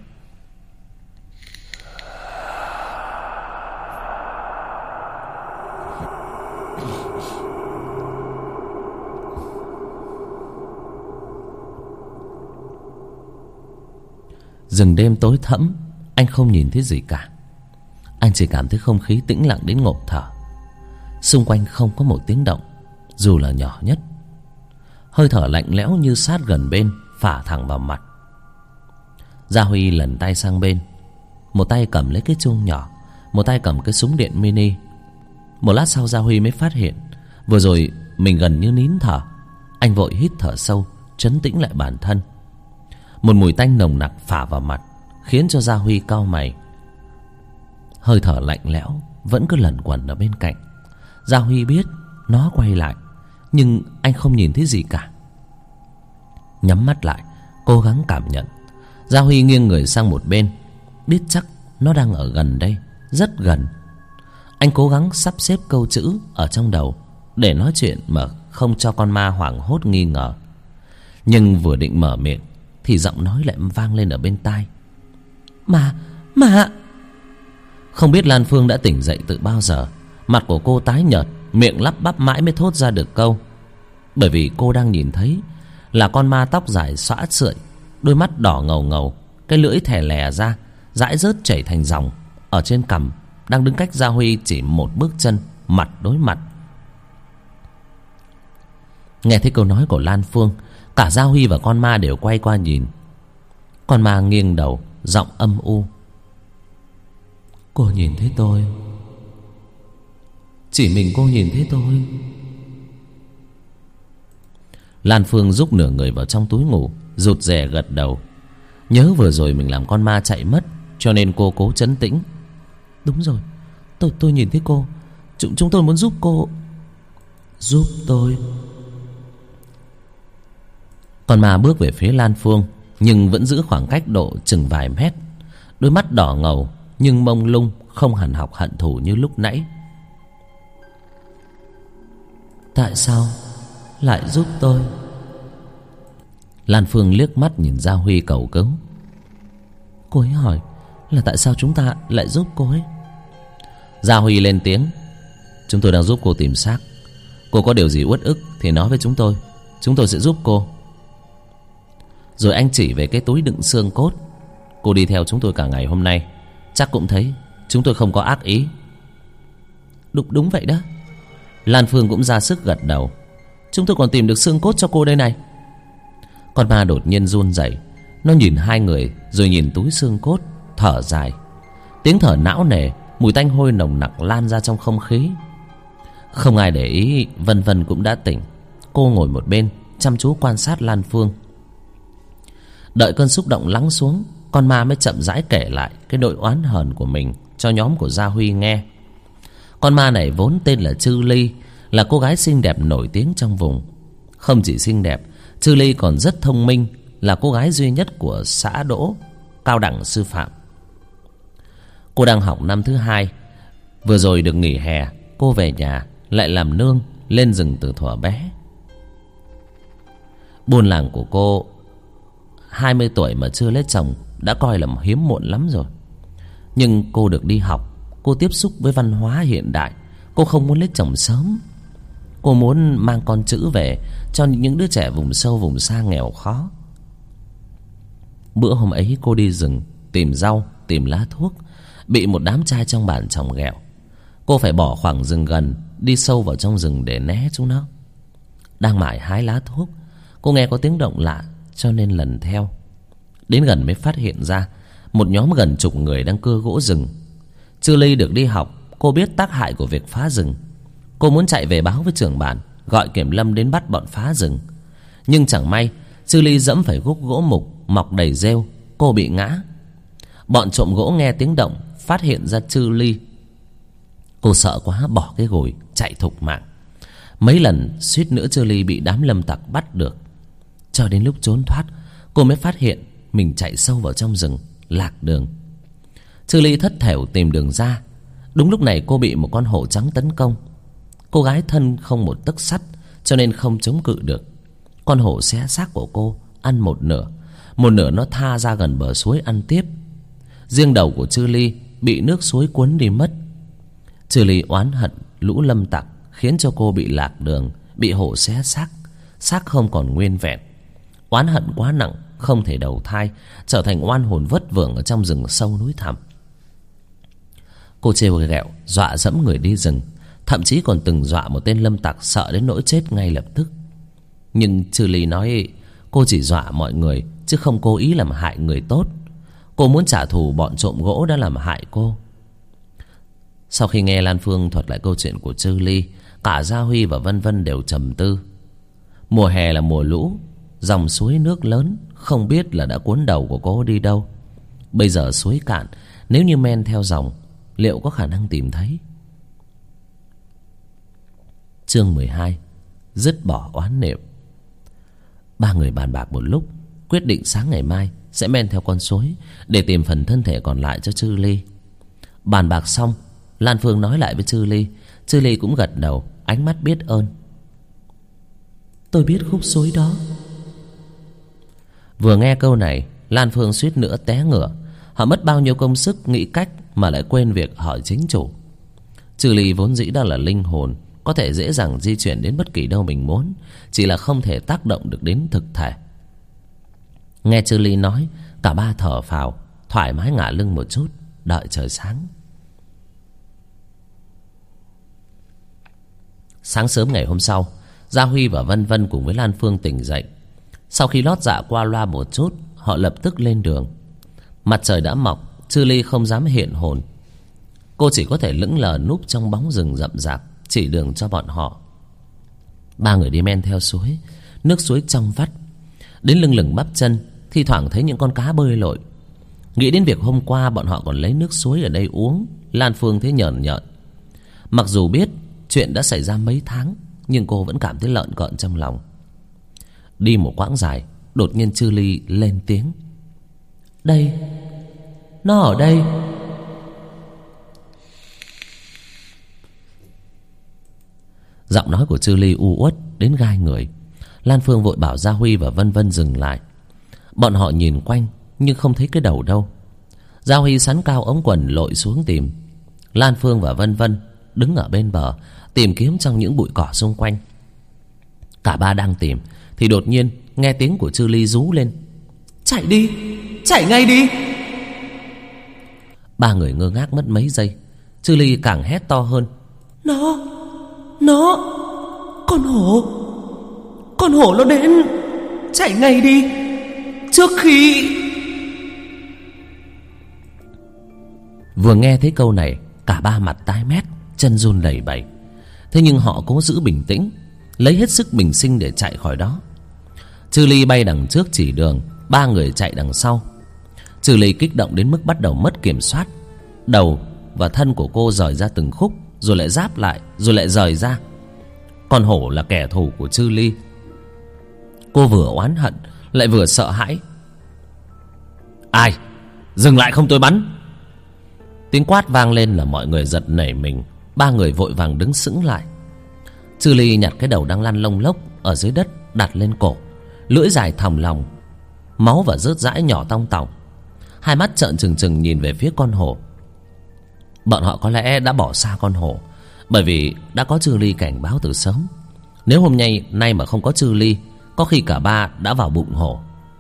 Rừng đêm tối thẫm, anh không nhìn thấy gì cả. Anh chỉ cảm thấy không khí tĩnh lặng đến ngộp thở. Xung quanh không có một tiếng động, dù là nhỏ nhất. Hơi thở lạnh lẽo như sát gần bên, phả thẳng vào mặt. Gia Huy lần tay sang bên, một tay cầm lấy cái chuông nhỏ, một tay cầm cái súng điện mini. Một lát sau Gia Huy mới phát hiện vừa rồi mình gần như nín thở. Anh vội hít thở sâu, trấn tĩnh lại bản thân. Một mùi tanh nồng nặc phả vào mặt, khiến cho Gia Huy cau mày. Hơi thở lạnh lẽo vẫn cứ lẩn quẩn ở bên cạnh. Gia Huy biết nó quay lại, nhưng anh không nhìn thấy gì cả. Nhắm mắt lại, cố gắng cảm nhận. Gia Huy nghiêng người sang một bên, biết chắc nó đang ở gần đây, rất gần. Anh cố gắng sắp xếp câu chữ ở trong đầu để nói chuyện mà không cho con ma hoảng hốt nghi ngờ. Nhưng vừa định mở miệng thì giọng nói lại vang lên ở bên tai. Mà, mà Không biết Lan Phương đã tỉnh dậy từ bao giờ. Mặt của cô tái nhợt, miệng lắp bắp mãi mới thốt ra được câu. Bởi vì cô đang nhìn thấy là con ma tóc dài xõa sợi, đôi mắt đỏ ngầu ngầu, cái lưỡi thè lè ra, dãi rớt chảy thành dòng ở trên cằm, đang đứng cách Gia Huy chỉ một bước chân, mặt đối mặt. Nghe thấy câu nói của Lan Phương, cả Gia Huy và con ma đều quay qua nhìn. Con ma nghiêng đầu, giọng âm u. Cô nhìn thấy tôi. Chỉ mình cô nhìn thấy tôi. Lan Phương rúc nửa người vào trong túi ngủ, rụt rè gật đầu. Nhớ vừa rồi mình làm con ma chạy mất, cho nên cô cố trấn tĩnh. Đúng rồi, tôi tôi nhìn thấy cô. Chúng, chúng tôi muốn giúp cô. Giúp tôi? Con ma bước về phía Lan Phương, nhưng vẫn giữ khoảng cách độ chừng vài mét. Đôi mắt đỏ ngầu nhưng mông lung, không hằn học hận thù như lúc nãy. Tại sao lại giúp tôi? Lan Phương liếc mắt nhìn Gia Huy cầu cứu. Cô ấy hỏi là tại sao chúng ta lại giúp cô ấy. Gia Huy lên tiếng: Chúng tôi đang giúp cô tìm xác. Cô có điều gì uất ức thì nói với chúng tôi, chúng tôi sẽ giúp cô. Rồi anh chỉ về cái túi đựng xương cốt. Cô đi theo chúng tôi cả ngày hôm nay, chắc cũng thấy chúng tôi không có ác ý. Đúng, đúng vậy đó. Lan Phương cũng ra sức gật đầu. Chúng tôi còn tìm được xương cốt cho cô đây này. Con ma đột nhiên run rẩy. Nó nhìn hai người rồi nhìn túi xương cốt, thở dài. Tiếng thở não nề, mùi tanh hôi nồng nặc lan ra trong không khí. Không ai để ý, Vân Vân cũng đã tỉnh. Cô ngồi một bên chăm chú quan sát Lan Phương. Đợi cơn xúc động lắng xuống, con ma mới chậm rãi kể lại cái nỗi oán hờn của mình cho nhóm của Gia Huy nghe. Con ma này vốn tên là Trư Ly, là cô gái xinh đẹp nổi tiếng trong vùng. Không chỉ xinh đẹp, Trư Ly còn rất thông minh, là cô gái duy nhất của xã Đỗ cao đẳng sư phạm. Cô đang học năm thứ hai. Vừa rồi được nghỉ hè, cô về nhà lại làm nương lên rừng từ thuở bé. Buôn làng của cô hai mươi tuổi mà chưa lấy chồng đã coi là hiếm muộn lắm rồi. Nhưng cô được đi học, cô tiếp xúc với văn hóa hiện đại. Cô không muốn lấy chồng sớm. Cô muốn mang con chữ về cho những đứa trẻ vùng sâu vùng xa nghèo khó. Bữa hôm ấy cô đi rừng tìm rau, tìm lá thuốc, bị một đám trai trong bản chồng ghẹo. Cô phải bỏ khoảng rừng gần, đi sâu vào trong rừng để né chúng nó. Đang mải hái lá thuốc, cô nghe có tiếng động lạ cho nên lần theo. Đến gần mới phát hiện ra một nhóm gần chục người đang cưa gỗ rừng. Trư Ly được đi học, cô biết tác hại của việc phá rừng. Cô muốn chạy về báo với trưởng bản, gọi kiểm lâm đến bắt bọn phá rừng. Nhưng chẳng may Trư Ly dẫm phải gốc gỗ mục mọc đầy rêu, cô bị ngã. Bọn trộm gỗ nghe tiếng động, phát hiện ra Trư Ly. Cô sợ quá bỏ cái gùi chạy thục mạng. Mấy lần suýt nữa Trư Ly bị đám lâm tặc bắt được. Cho đến lúc trốn thoát, cô mới phát hiện mình chạy sâu vào trong rừng, lạc đường. Trư Ly thất thểu tìm đường ra. Đúng lúc này cô bị một con hổ trắng tấn công. Cô gái thân không một tấc sắt, cho nên không chống cự được. Con hổ xé xác của cô, ăn một nửa. Một nửa nó tha ra gần bờ suối ăn tiếp. Riêng đầu của Trư Ly bị nước suối cuốn đi mất. Trư Ly oán hận lũ lâm tặc khiến cho cô bị lạc đường, bị hổ xé xác, xác không còn nguyên vẹn. Oán hận quá nặng, không thể đầu thai, trở thành oan hồn vất vưởng ở trong rừng sâu núi thẳm. Cô trêu ghẹo, dọa dẫm người đi rừng, thậm chí còn từng dọa một tên lâm tặc sợ đến nỗi chết ngay lập tức. Nhưng Trư Ly nói cô chỉ dọa mọi người chứ không cố ý làm hại người tốt. Cô muốn trả thù bọn trộm gỗ đã làm hại cô. Sau khi nghe Lan Phương thuật lại câu chuyện của Trư Ly, cả Gia Huy và Vân Vân đều trầm tư. Mùa hè là mùa lũ, dòng suối nước lớn, không biết là đã cuốn đầu của cô đi đâu. Bây giờ suối cạn, nếu như men theo dòng, liệu có khả năng tìm thấy? Chương mười hai. Dứt bỏ oán niệm. Ba người bàn bạc một lúc, quyết định sáng ngày mai sẽ men theo con suối để tìm phần thân thể còn lại cho Trư Ly. Bàn bạc xong, Lan Phương nói lại với Trư Ly. Trư Ly cũng gật đầu, ánh mắt biết ơn. Tôi biết khúc suối đó. Vừa nghe câu này, Lan Phương suýt nữa té ngửa. Họ mất bao nhiêu công sức nghĩ cách mà lại quên việc hỏi chính chủ. Trư Ly vốn dĩ đã là linh hồn, có thể dễ dàng di chuyển đến bất kỳ đâu mình muốn, chỉ là không thể tác động được đến thực thể. Nghe Trư Ly nói, cả ba thở phào, thoải mái ngả lưng một chút, đợi trời sáng. Sáng sớm ngày hôm sau, Gia Huy và Vân Vân cùng với Lan Phương tỉnh dậy. Sau khi lót dạ qua loa một chút, họ lập tức lên đường. Mặt trời đã mọc, Trư Ly không dám hiện hồn. Cô chỉ có thể lững lờ núp trong bóng rừng rậm rạp, chỉ đường cho bọn họ. Ba người đi men theo suối, nước suối trong vắt, đến lưng lửng bắp chân, thi thoảng thấy những con cá bơi lội. Nghĩ đến việc hôm qua bọn họ còn lấy nước suối ở đây uống, Lan Phương thấy nhởn nhợn. Mặc dù biết chuyện đã xảy ra mấy tháng, nhưng cô vẫn cảm thấy lợn cợn trong lòng. Đi một quãng dài, đột nhiên Trư Ly lên tiếng. Đây, nó ở đây. Giọng nói của Trư Ly u uất đến gai người. Lan Phương vội bảo Gia Huy và Vân Vân dừng lại. Bọn họ nhìn quanh nhưng không thấy cái đầu đâu. Gia Huy sắn cao ống quần lội xuống tìm. Lan Phương và Vân Vân đứng ở bên bờ tìm kiếm trong những bụi cỏ xung quanh. Cả ba đang tìm thì đột nhiên nghe tiếng của Chư Ly rú lên: "Chạy đi, chạy ngay đi!" Ba người ngơ ngác mất mấy giây. Chư Ly càng hét to hơn: Nó Nó Con hổ Con hổ nó đến, chạy ngay đi trước khi... Vừa nghe thấy câu này, cả ba mặt tái mét, chân run lẩy bẩy. Thế nhưng họ cố giữ bình tĩnh, lấy hết sức bình sinh để chạy khỏi đó. Chư Ly bay đằng trước chỉ đường, ba người chạy đằng sau. Chư Ly kích động đến mức bắt đầu mất kiểm soát. Đầu và thân của cô rời ra từng khúc, rồi lại giáp lại, rồi lại rời ra. Con hổ là kẻ thù của Chư Ly. Cô vừa oán hận lại vừa sợ hãi. "Ai? Dừng lại không tôi bắn!" Tiếng quát vang lên là mọi người giật nảy mình. Ba người vội vàng đứng sững lại. Chư Ly nhặt cái đầu đang lăn lông lốc ở dưới đất đặt lên cổ, lưỡi dài thòng lòng, máu và rớt rãi nhỏ tong tỏng. Hai mắt trợn trừng trừng nhìn về phía con hổ. Bọn họ có lẽ đã bỏ xa con hổ, bởi vì đã có Chư Ly cảnh báo từ sớm. Nếu hôm nay nay mà không có Chư Ly, có khi cả ba đã vào bụng hổ.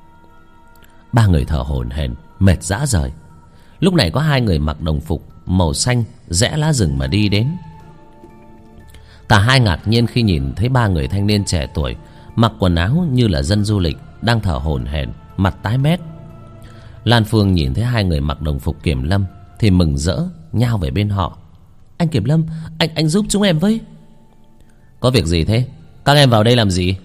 Ba người thở hổn hển, mệt rã rời. Lúc này có hai người mặc đồng phục màu xanh rẽ lá rừng mà đi đến. Cả hai ngạc nhiên khi nhìn thấy ba người thanh niên trẻ tuổi mặc quần áo như là dân du lịch, đang thở hổn hển, mặt tái mét. Lan Phương nhìn thấy hai người mặc đồng phục kiểm lâm thì mừng rỡ nhao về bên họ. "Anh kiểm lâm, anh anh giúp chúng em với." "Có việc gì thế? Các em vào đây làm gì?"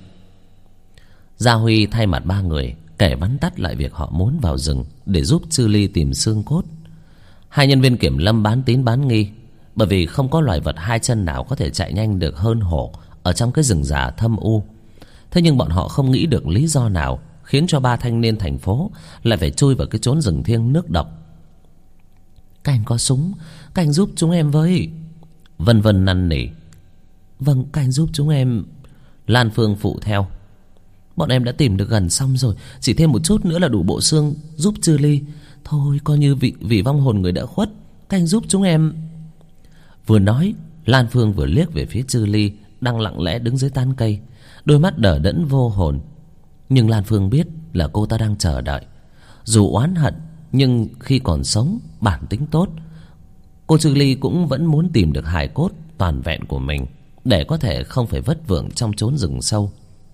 Gia Huy thay mặt ba người kể vắn tắt lại việc họ muốn vào rừng để giúp Chư Ly tìm xương cốt. Hai nhân viên kiểm lâm bán tín bán nghi, bởi vì không có loài vật hai chân nào có thể chạy nhanh được hơn hổ ở trong cái rừng già thâm u. Thế nhưng bọn họ không nghĩ được lý do nào khiến cho ba thanh niên thành phố lại phải chui vào cái chốn rừng thiêng nước độc. "Các anh có súng, các anh giúp chúng em với." Vân Vân năn nỉ. "Vâng, các anh giúp chúng em." Lan Phương phụ theo. "Bọn em đã tìm được gần xong rồi, chỉ thêm một chút nữa là đủ bộ xương giúp Chư Ly. Thôi coi như vị, vị vong hồn người đã khuất, các anh giúp chúng em." Vừa nói, Lan Phương vừa liếc về phía Chư Ly đang lặng lẽ đứng dưới tán cây, đôi mắt đờ đẫn vô hồn. Nhưng Lan Phương biết là cô ta đang chờ đợi. Dù oán hận, nhưng khi còn sống, bản tính tốt, cô Chư Ly cũng vẫn muốn tìm được hài cốt toàn vẹn của mình, để có thể không phải vất vưởng trong chốn rừng sâu.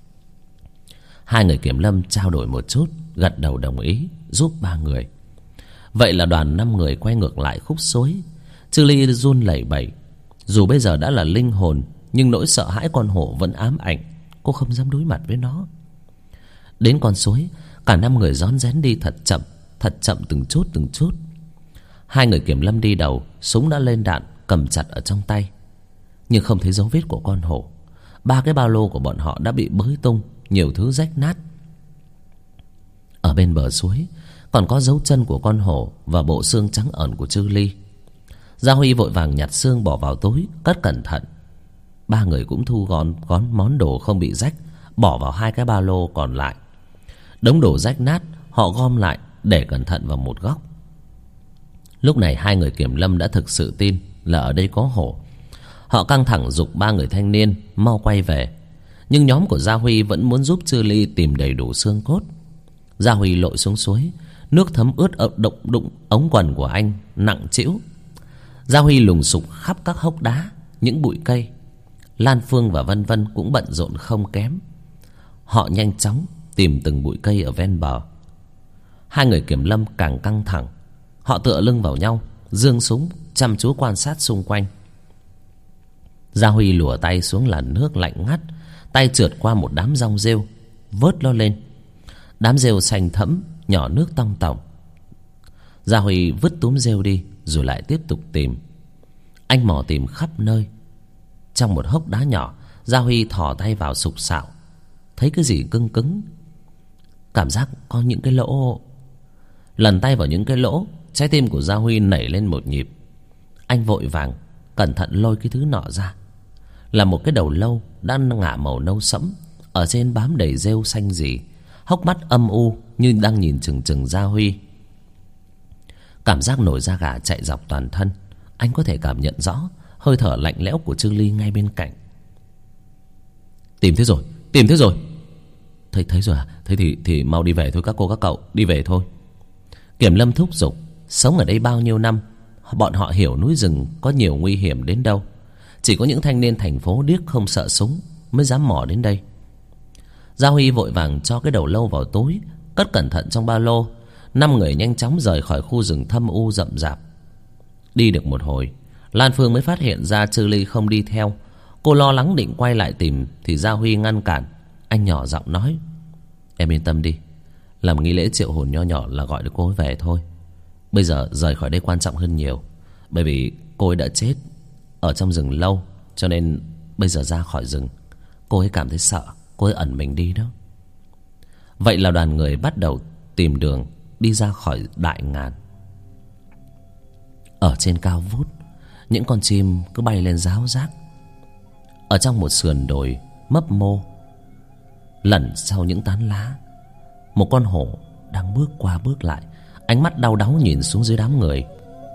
Hai người kiểm lâm trao đổi một chút, gật đầu đồng ý giúp ba người. Vậy là đoàn năm người quay ngược lại khúc suối. Chư Ly run lẩy bẩy. Dù bây giờ đã là linh hồn, nhưng nỗi sợ hãi con hổ vẫn ám ảnh. Cô không dám đối mặt với nó. Đến con suối, cả năm người rón rén đi thật chậm, thật chậm từng chút từng chút. Hai người kiểm lâm đi đầu, súng đã lên đạn, cầm chặt ở trong tay. Nhưng không thấy dấu vết của con hổ. Ba cái ba lô của bọn họ đã bị bới tung, nhiều thứ rách nát. Ở bên bờ suối còn có dấu chân của con hổ và bộ xương trắng ẩn của Chư Ly. Gia Huy vội vàng nhặt xương bỏ vào túi, cất cẩn thận. Ba người cũng thu gọn gón món đồ không bị rách, bỏ vào hai cái ba lô còn lại. Đống đồ rách nát họ gom lại để cẩn thận vào một góc. Lúc này hai người kiểm lâm đã thực sự tin là ở đây có hổ. Họ căng thẳng giục ba người thanh niên mau quay về. Nhưng nhóm của Gia Huy vẫn muốn giúp Chư Ly tìm đầy đủ xương cốt. Gia Huy lội xuống suối, nước thấm ướt ập đụng đụng ống quần của anh nặng trĩu. Gia Huy lùng sục khắp các hốc đá, những bụi cây. Lan Phương và Vân Vân cũng bận rộn không kém. Họ nhanh chóng tìm từng bụi cây ở ven bờ. Hai người kiểm lâm càng căng thẳng. Họ tựa lưng vào nhau, giương súng, chăm chú quan sát xung quanh. Gia Huy lùa tay xuống làn nước lạnh ngắt, tay trượt qua một đám rong rêu, vớt nó lên. Đám rêu xanh thẫm, nhỏ nước tong tỏng. Gia Huy vứt túm rêu đi, rồi lại tiếp tục tìm. Anh mò tìm khắp nơi. Trong một hốc đá nhỏ, Gia Huy thò tay vào sục sạo, thấy cái gì cứng cứng, cảm giác có những cái lỗ. Lần tay vào những cái lỗ, trái tim của Gia Huy nảy lên một nhịp. Anh vội vàng cẩn thận lôi cái thứ nọ ra. Là một cái đầu lâu đang ngả màu nâu sẫm, ở trên bám đầy rêu xanh rì, hốc mắt âm u như đang nhìn chừng chừng Gia Huy. Cảm giác nổi da gà chạy dọc toàn thân. Anh có thể cảm nhận rõ hơi thở lạnh lẽo của Trương Ly ngay bên cạnh. Tìm thấy rồi, tìm thấy rồi. Thấy thấy rồi à? Thế thì thì mau đi về thôi các cô các cậu, đi về thôi. Kiểm Lâm thúc giục. Sống ở đây bao nhiêu năm, bọn họ hiểu núi rừng có nhiều nguy hiểm đến đâu. Chỉ có những thanh niên thành phố điếc không sợ súng mới dám mò đến đây. Gia Huy vội vàng cho cái đầu lâu vào túi, cất cẩn thận trong ba lô. Năm người nhanh chóng rời khỏi khu rừng thâm u rậm rạp. Đi được một hồi, Lan Phương mới phát hiện ra Trư Ly không đi theo. Cô lo lắng định quay lại tìm thì Gia Huy ngăn cản. Anh nhỏ giọng nói: Em yên tâm đi, làm nghi lễ triệu hồn nho nhỏ là gọi được cô ấy về thôi. Bây giờ rời khỏi đây quan trọng hơn nhiều. Bởi vì cô ấy đã chết ở trong rừng lâu, cho nên bây giờ ra khỏi rừng cô ấy cảm thấy sợ, cô ấy ẩn mình đi đó. Vậy là đoàn người bắt đầu tìm đường đi ra khỏi Đại Ngàn. Ở trên cao vút, những con chim cứ bay lên ráo rác. Ở trong một sườn đồi mấp mô, lẩn sau những tán lá, một con hổ đang bước qua bước lại, ánh mắt đau đáu nhìn xuống dưới đám người.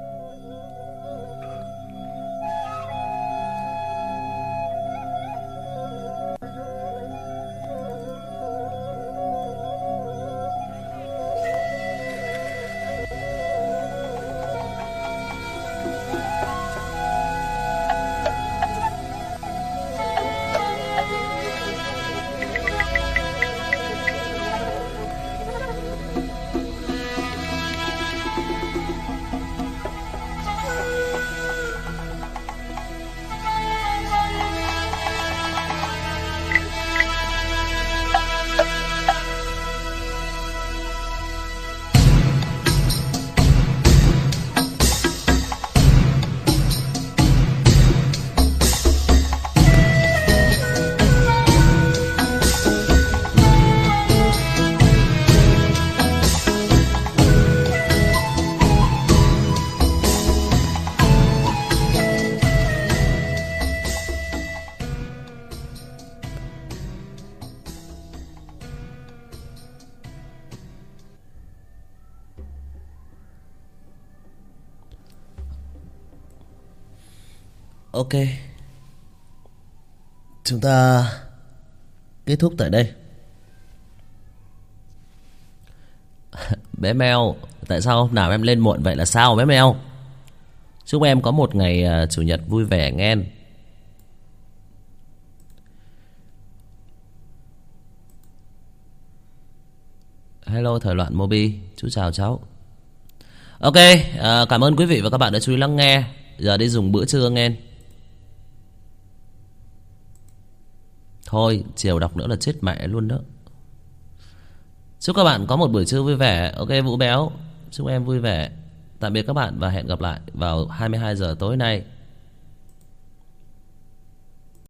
Ok, chúng ta kết thúc tại đây. Bé Mèo, tại sao hôm nào em lên muộn vậy là sao bé Mèo? Chúc em có một ngày uh, chủ nhật vui vẻ nghe. Hello thời loạn Mobi, chú chào cháu. Ok, uh, cảm ơn quý vị và các bạn đã chú ý lắng nghe. Giờ đi dùng bữa trưa nghe. Thôi, chiều đọc nữa là chết mẹ luôn đó. Chúc các bạn có một buổi trưa vui vẻ. Ok Vũ Béo, chúc em vui vẻ. Tạm biệt các bạn và hẹn gặp lại vào hai mươi hai giờ tối nay.